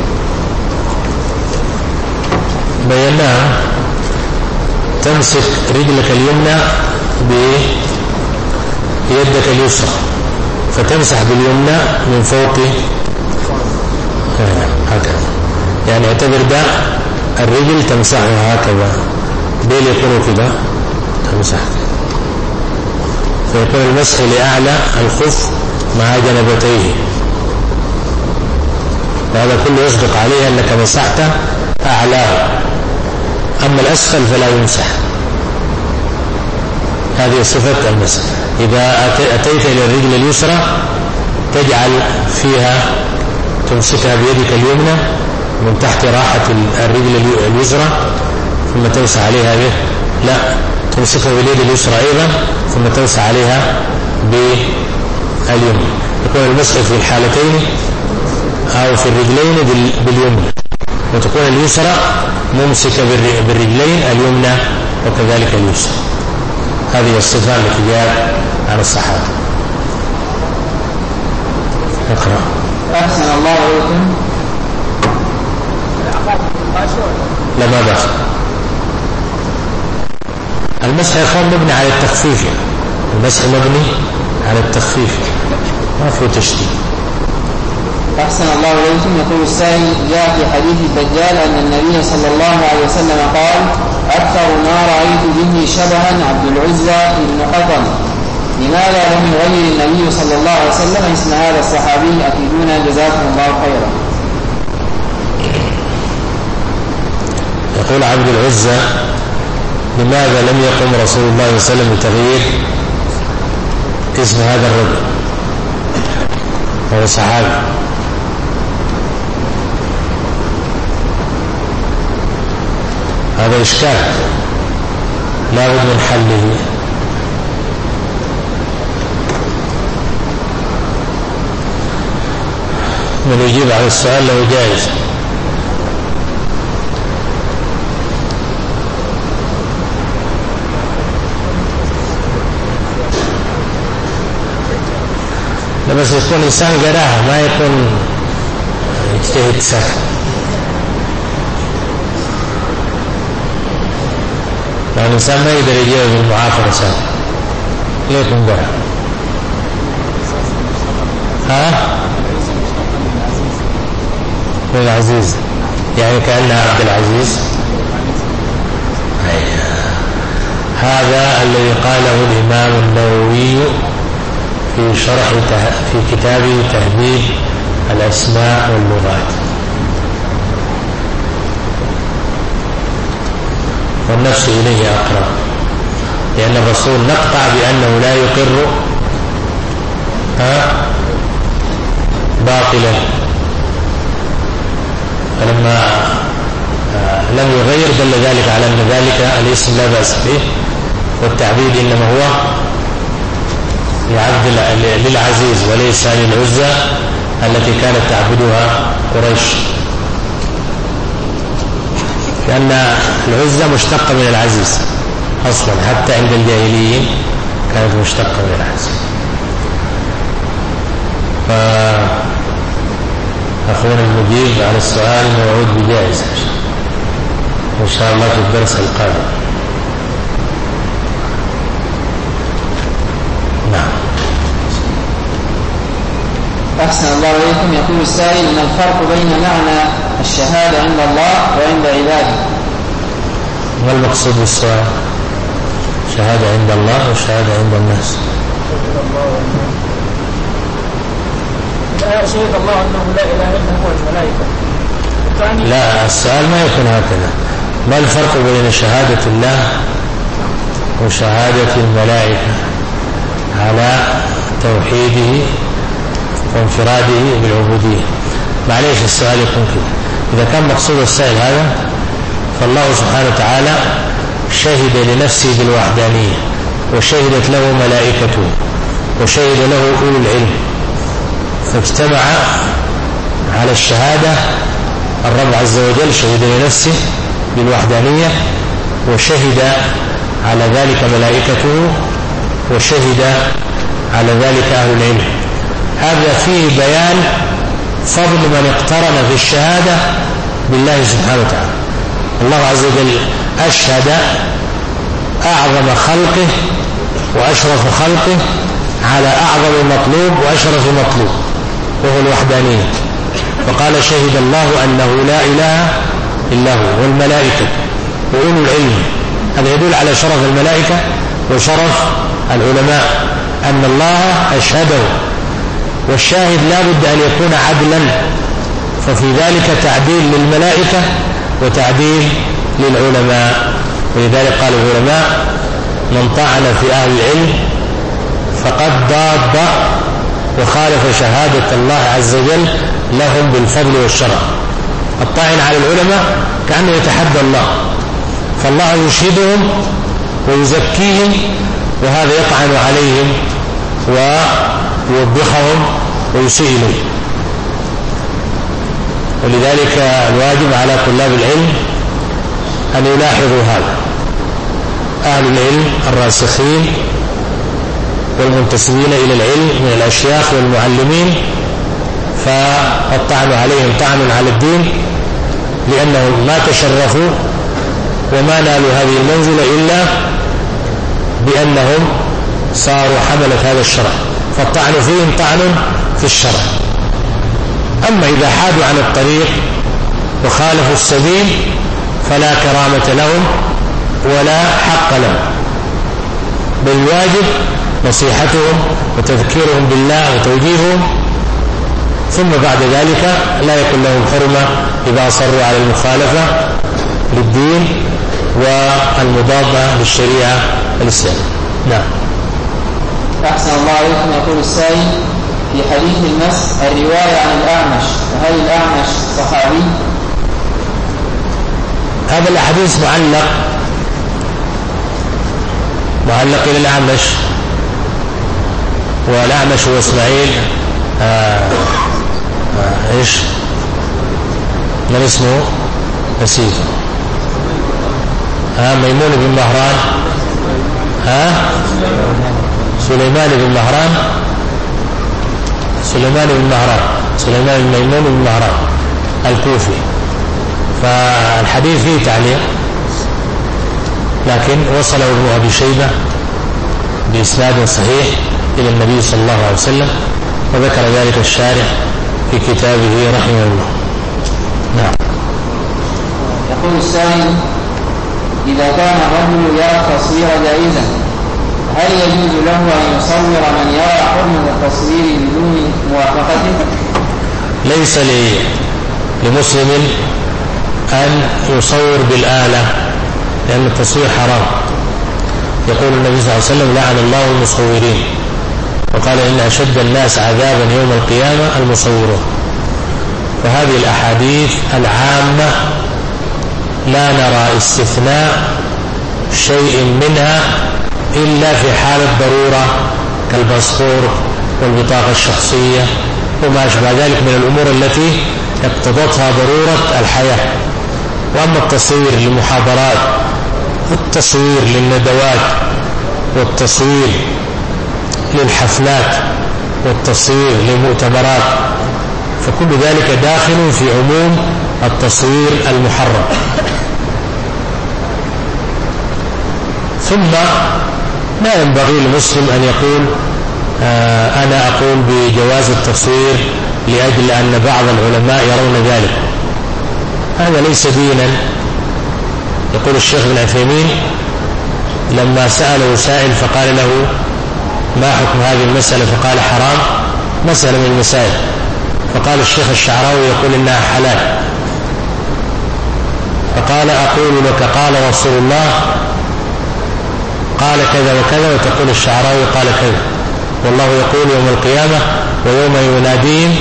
بيناها. تمسك رجلك اليمنى بيدك اليسرى، فتمسح باليمنى من فوق هكذا، يعني اعتبر ده الرجل تمسحها هكذا، ديل يكونوا كده تمسح، فيكون المسح لأعلى الخف مع جنبتيه، وهذا كله يصدق عليه أنك مسحت أعلاه، أما الأسفل فلا يمسح. هذه صفة المسح. إذا أتيت إلى الرجل اليسرى تجعل فيها، تمسكها بيدك اليمنى من تحت راحة الرجل اليسرى ثم تمسح عليها به، لا، تمسكها باليد اليسرى أيضا ثم تمسح عليها باليمنى. يكون المسح في الحالتين أو في الرجلين باليمنى، وتكون اليسرى ممسكة بالرجلين اليمنى وكذلك اليسرى. هذه الصفة التي جاءت عن الصحابة. اقرأ. أحسن الله إليكم. لا ما بأس. المسح يا اخوان مبني على التخفيف، المسح مبني على التخفيف ما فيه تشديد. أحسن الله إليكم. يقول السائل: جاء في حديث الدجال أن النبي صلى الله عليه وسلم قال: أكثر ما رأيت به شبها عبد العزى بن قطن. لماذا لم يغير النبي صلى الله عليه وسلم اسم هذا الصحابي؟ أفيدونا جزاكم الله خيرا. يقول عبد العزى: لماذا لم يقم رسول الله صلى الله عليه وسلم بتغيير اسم هذا الرجل؟ هو صحابي. هذا إشكال لا بد من حله. من يجيب على السؤال له جائز. لا بس يكون إنسان قراها، ما يكون يجتهد سهل. لو الإنسان ما يقدر يجيب بالمعافرة سهل ليه يكون قرأ؟ ها؟ من العزيز، يعني كأنها عبد العزيز. هذا الذي قاله الإمام النووي في شرح في كتابه تهذيب الأسماء واللغات. والنفس إليه أقرب، لأن الرسول نقطع بأنه لا يقر ها باطلا، فلما لم يغير دل ذلك على أن ذلك الاسم لا بأس به، والتعبيد إنما هو لعبد للعزيز وليس للعزى التي كانت تعبدها قريش، لأن العزى مشتقة من العزيز أصلا، حتى عند الجاهليين كانت مشتقة من العزيز. فأخونا المجيب على السؤال موعود بجائزة إن شاء الله في الدرس القادم. نعم. أحسن الله إليكم. يقول السائل: ما الفرق بين معنى الشهادة عند الله وعند عباده؟ ما المقصود بالسؤال؟ شهادة عند الله وشهادة عند الناس. لا شهد الله أنه لا إله إلا هو الملائكة. لا، السؤال ما يكون هكذا. ما الفرق بين شهادة الله وشهادة الملائكة على توحيده وانفراده بالعبودية؟ معليش السؤال يكون كده. إذا كان مقصود السائل هذا، فالله سبحانه وتعالى شهد لنفسه بالوحدانية، وشهدت له ملائكته، وشهد له أولو العلم، فاجتمع على الشهادة. الرب عز وجل شهد لنفسه بالوحدانية، وشهد على ذلك ملائكته، وشهد على ذلك أهل العلم. هذا فيه بيان فضل من اقترن في الشهادة بالله سبحانه وتعالى. الله عز وجل أشهد أعظم خلقه وأشرف خلقه على أعظم مطلوب وأشرف مطلوب، وهو الوحدانية. فقال شهد الله أنه لا إله إلا هو والملائكة وأولو العلم. هذا يدل على شرف الملائكة وشرف العلماء، أن الله أشهده. والشاهد لا بد أن يكون عدلا، ففي ذلك تعديل للملائكة وتعديل للعلماء. ولذلك قال العلماء: من طعن في أهل العلم فقد ضاد وخالف شهادة الله عز وجل لهم بالفضل والشرف. الطاعن على العلماء كأنه يتحدى الله، فالله يشهدهم ويزكيهم، وهذا يطعن عليهم ويوبخهم ويسيء إليهم. ولذلك الواجب على طلاب العلم أن يلاحظوا هذا. أهل العلم الراسخين والمنتسبين إلى العلم من الأشياخ والمعلمين، فالطعن عليهم طعن على الدين، لأنهم ما تشرفوا وما نالوا هذه المنزلة إلا بأنهم صاروا حملة هذا الشرع، فالطعن فيهم طعن في الشرع. أما إذا حادوا عن الطريق وخالفوا السبيل فلا كرامة لهم ولا حق لهم، بل الواجب نصيحتهم وتذكيرهم بالله وتوجيههم، ثم بعد ذلك لا يكون لهم حرمة إذا أصروا على المخالفة للدين والمضادة للشريعة الإسلامية. نعم. أحسن الله عليكم. يقول السائل: في حديث المس الرواية عن الأعمش، وهل الأعمش صحابي؟ هذا الحديث معلق معلق إلى الأعمش، والأعمش هو إسماعيل آه آه إيش من اسمه نسيت آه ميمون بن مهران ها آه سليمان بن مهران سليمان بن مهران سليمان بن ميمون بن مهران الكوفي. فالحديث فيه تعليق، لكن وصله ابن أبي شيبة بإسناد صحيح إلى النبي صلى الله عليه وسلم، وذكر ذلك الشارح في كتابه رحمه الله. نعم. يقول السائل: إذا كان الرجل يرى التصوير جائزا، هل يجوز له أن يصور من يرى حرمة التصوير بدون موافقته؟ ليس لمسلم أن يصور بالآلة، لأن التصوير حرام. يقول النبي صلى الله عليه وسلم: لعن الله المصورين، وقال: إن أشد الناس عذابا يوم القيامة المصورون. فهذه الأحاديث العامة لا نرى استثناء شيء منها إلا في حالة ضرورة كالباسبور والبطاقة الشخصية وما أشبه ذلك من الأمور التي اقتضتها ضرورة الحياة. وأما التصوير للمحاضرات والتصوير للندوات والتصوير للحفلات والتصوير للمؤتمرات، فكل ذلك داخل في عموم التصوير المحرم. ثم لا ينبغي للمسلم أن يقول آه أنا أقول بجواز التصوير لأجل أن بعض العلماء يرون ذلك. هذا ليس دينا، يقول الشيخ ابن عثيمين لما سأله سائل فقال له ما حكم هذه المسألة فقال حرام، مسألة من المسائل، فقال الشيخ الشعراوي يقول إنها حلال، فقال أقول لك قال رسول الله قال كذا وكذا، وتقول الشعراوي قال كذا، والله يقول يوم القيامة ويوم يناديهم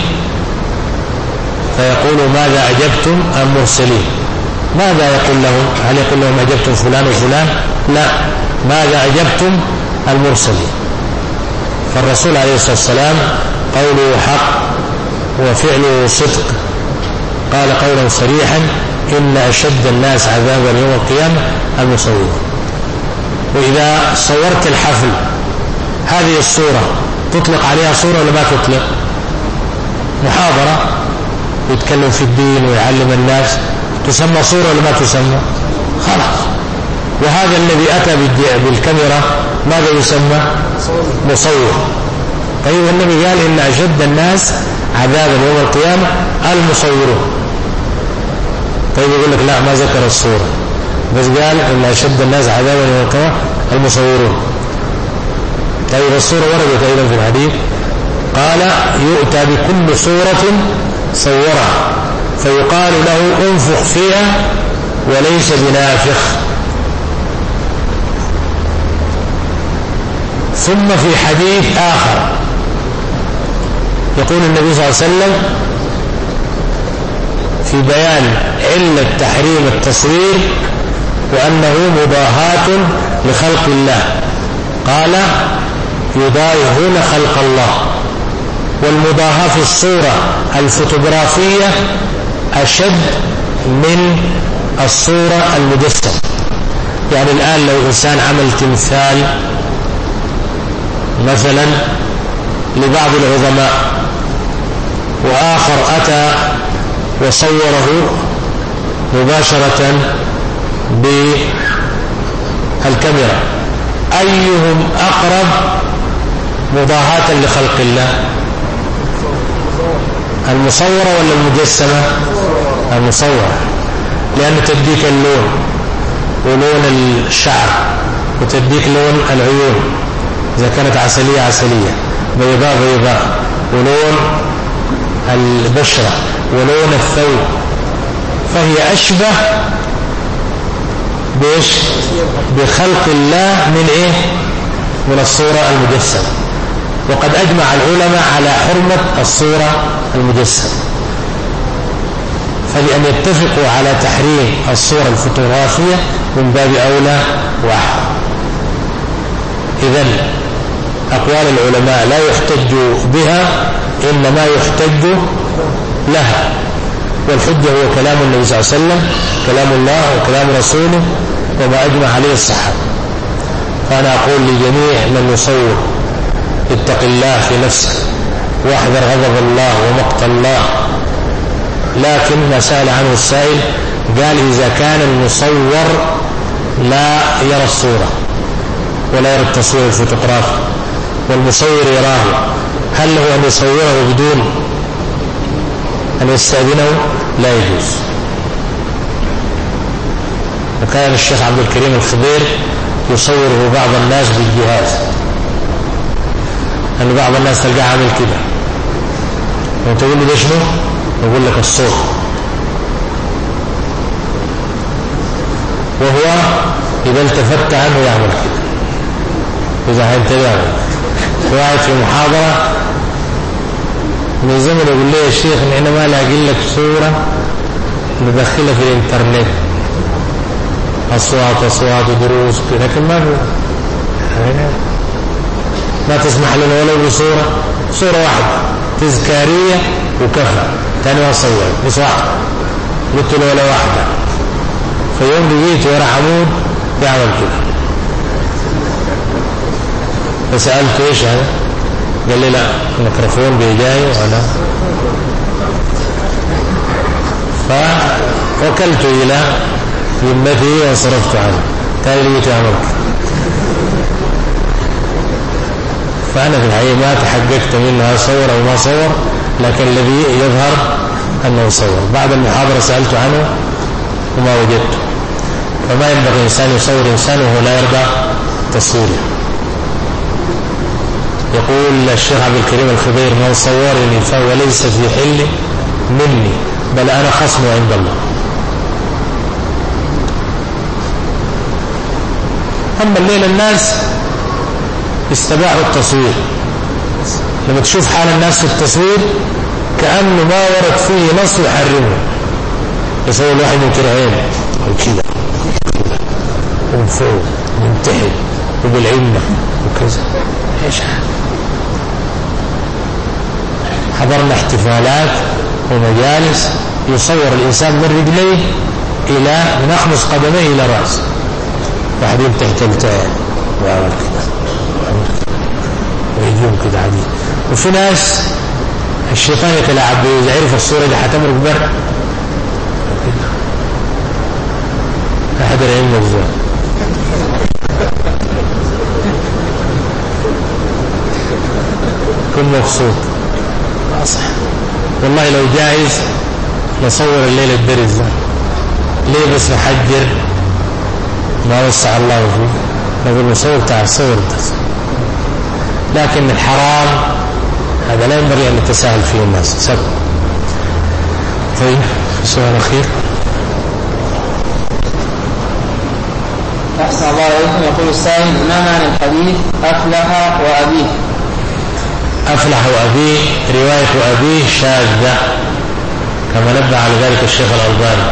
فيقول ماذا أجبتم أم مرسلين؟ ماذا يقول لهم؟ هل يقول لهم أجبتم فلان وفلان؟ لا، ماذا أجبتم المرسلين. فالرسول عليه الصلاة والسلام قوله حق وفعله صدق، قال قولا صريحا إن أشد الناس عذابا يوم القيامة المصورون. وإذا صورت الحفل هذه الصورة تطلق عليها صورة ولا ما تطلق؟ محاضرة يتكلم في الدين ويعلم الناس، تسمى صورة ولا ما تسمى؟ خلاص. وهذا الذي أتى بالكاميرا ماذا يسمى؟ مصور. طيب النبي قال إن أشد الناس عذابا يوم القيامة المصورون. طيب يقول لك لا ما ذكر الصورة، بس قال إن أشد الناس عذابا يوم القيامة المصورون. طيب الصورة وردت أيضا في الحديث، قال يؤتى بكل صورة صورها فيقال له انفخ فيها وليس بنافخ. ثم في حديث آخر يقول النبي صلى الله عليه وسلم في بيان علة تحريم التصوير وأنه مضاهاة لخلق الله، قال يضاهون خلق الله. والمضاهاة في الصورة الفوتوغرافية أشد من الصورة المجسمة. يعني الآن لو إنسان عمل تمثال مثلا لبعض العظماء وآخر أتى وصوره مباشرة بالكاميرا، أيهم أقرب مضاهاة لخلق الله؟ المصورة ولا المجسمة؟ المصورة، لأن تديك اللون ولون الشعر وتديك لون العيون إذا كانت عسلية عسلية، بيضاء بيضاء، ولون البشرة ولون الثوب، فهي أشبه بإيش؟ بخلق الله من إيه؟ من الصورة المجسمة. وقد أجمع العلماء على حرمة الصورة المجسمة، فلأن يتفقوا على تحريم الصورة الفوتوغرافية من باب أولى واحد. إذن أقوال العلماء لا يحتج بها، إنما يحتج لها، والحجة هو كلام النبي صلى الله عليه وسلم، كلام الله وكلام رسوله وما أجمع عليه الصحابة. فأنا أقول لجميع من يصور اتق الله في نفسك واحذر غضب الله ومقت الله. لكن ما سأل عنه السائل قال إذا كان المصور لا يرى الصورة ولا يرى التصوير الفوتوغرافي والمصور يراه، هل له أن يصوره بدون أن يستأذنه؟ لا يجوز. وكان الشيخ عبد الكريم الخضير يصوره بعض الناس بالجهاز، أن بعض الناس تلقاه عامل كده وتقول له ده شنو؟ يقول لك الصوت، وهو إذا التفت عنه يعمل كده. إذا هينتبه واحد في محاضرة من زمن يقول لي يا شيخ إحنا ما لاقي لك صورة ندخلها في الإنترنت، أصوات أصوات ودروس، لكن ما ما تسمح لنا ولو بصورة صورة واحدة تذكارية وكفى، تاني أصور بس واحدة، قلت له ولا واحدة. فيوم بقيت ورا عمود يعمل كده، فسألته إيش هذا؟ قال لي لا الميكروفون بيجاي وأنا فوكلت إلى ذمتي وصرفت عنه، تاني بقيت يعمل كده. فأنا في الحقيقة ما تحققت منه صور أو ما صور، لكن الذي يظهر أنه صور. بعد المحاضرة سألت عنه وما وجدته، فما ينبغي الإنسان يصور إنسان وهو لا يرضى تصويره. يقول الشيخ عبد الكريم الخضير: من صورني فهو ليس في حل مني بل أنا خصم عند الله. أما الليل الناس استباحوا التصوير، لما تشوف حال الناس في التصوير كأنه ما ورد فيه نص يحرمه، يصور الواحد من كرهين وكذا ومن فوق ومنتحل وبالعمة وكذا. ايش حضرنا احتفالات ومجالس يصور الإنسان من رجليه إلى من أخمص قدميه إلى رأسه، واحد يمتح تلتين وعمل كده ويجيهم كده عديد. وفي ناس الشيطان يتلاعب به، إذا عرف الصورة اللي حتمرق بر أحد العلم الزوء. كن مبسوط أصح. والله لو جائز نصور الليلة الدرس ده ليه بس نحجر ما وسع الله فيه، نقول نصور تعال صور ده، لكن الحرام هذا لا ينبغي أن نتساهل فيه الناس. سب طيب سؤال أخير. أحسن الله عليكم. يقول السائل: ما معنى الحديث أفلح وأبيه؟ أفلح وأبيه رواية أبيه شاذة كما نبه على ذلك الشيخ الألباني،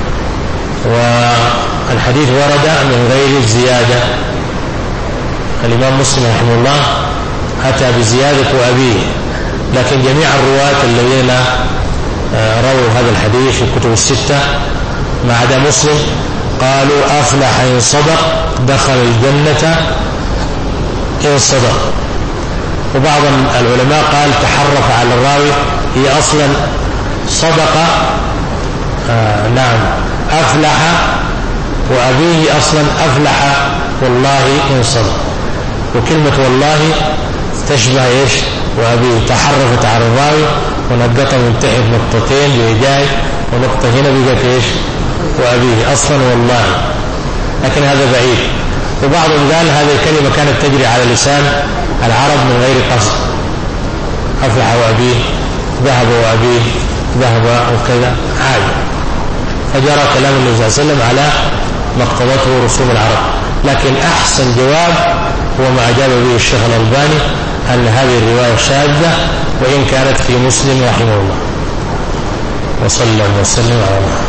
والحديث ورد من غير الزيادة. الإمام مسلم رحمه الله أتى بزيادة أبيه، لكن جميع الرواة الذين رووا هذا الحديث في الكتب الستة ما عدا مسلم قالوا أفلح إن صدق دخل الجنة إن صدق. وبعض العلماء قال تحرف على الراوي، هي أصلا صدق آه نعم أفلح وأبيه أصلا أفلح والله إن صدق، وكلمة والله تشبه إيش وأبيه، تحرفت على الراوي ونقطة من تحت نقطتين بإيجاي ونقطة هنا بقت إيش وأبيه أصلا والله، لكن هذا بعيد. وبعضهم قال هذه الكلمة كانت تجري على لسان العرب من غير قصد، أفلح وأبيه، ذهب وأبيه، ذهب وكذا عادي، فجرى كلام النبي صلى الله عليه وسلم على ما اقتضته رسوم العرب. لكن أحسن جواب هو ما أجاب به الشيخ الألباني أن هذه الرواية شاذة وإن كانت في مسلم رحمه الله. وصلى الله وسلم على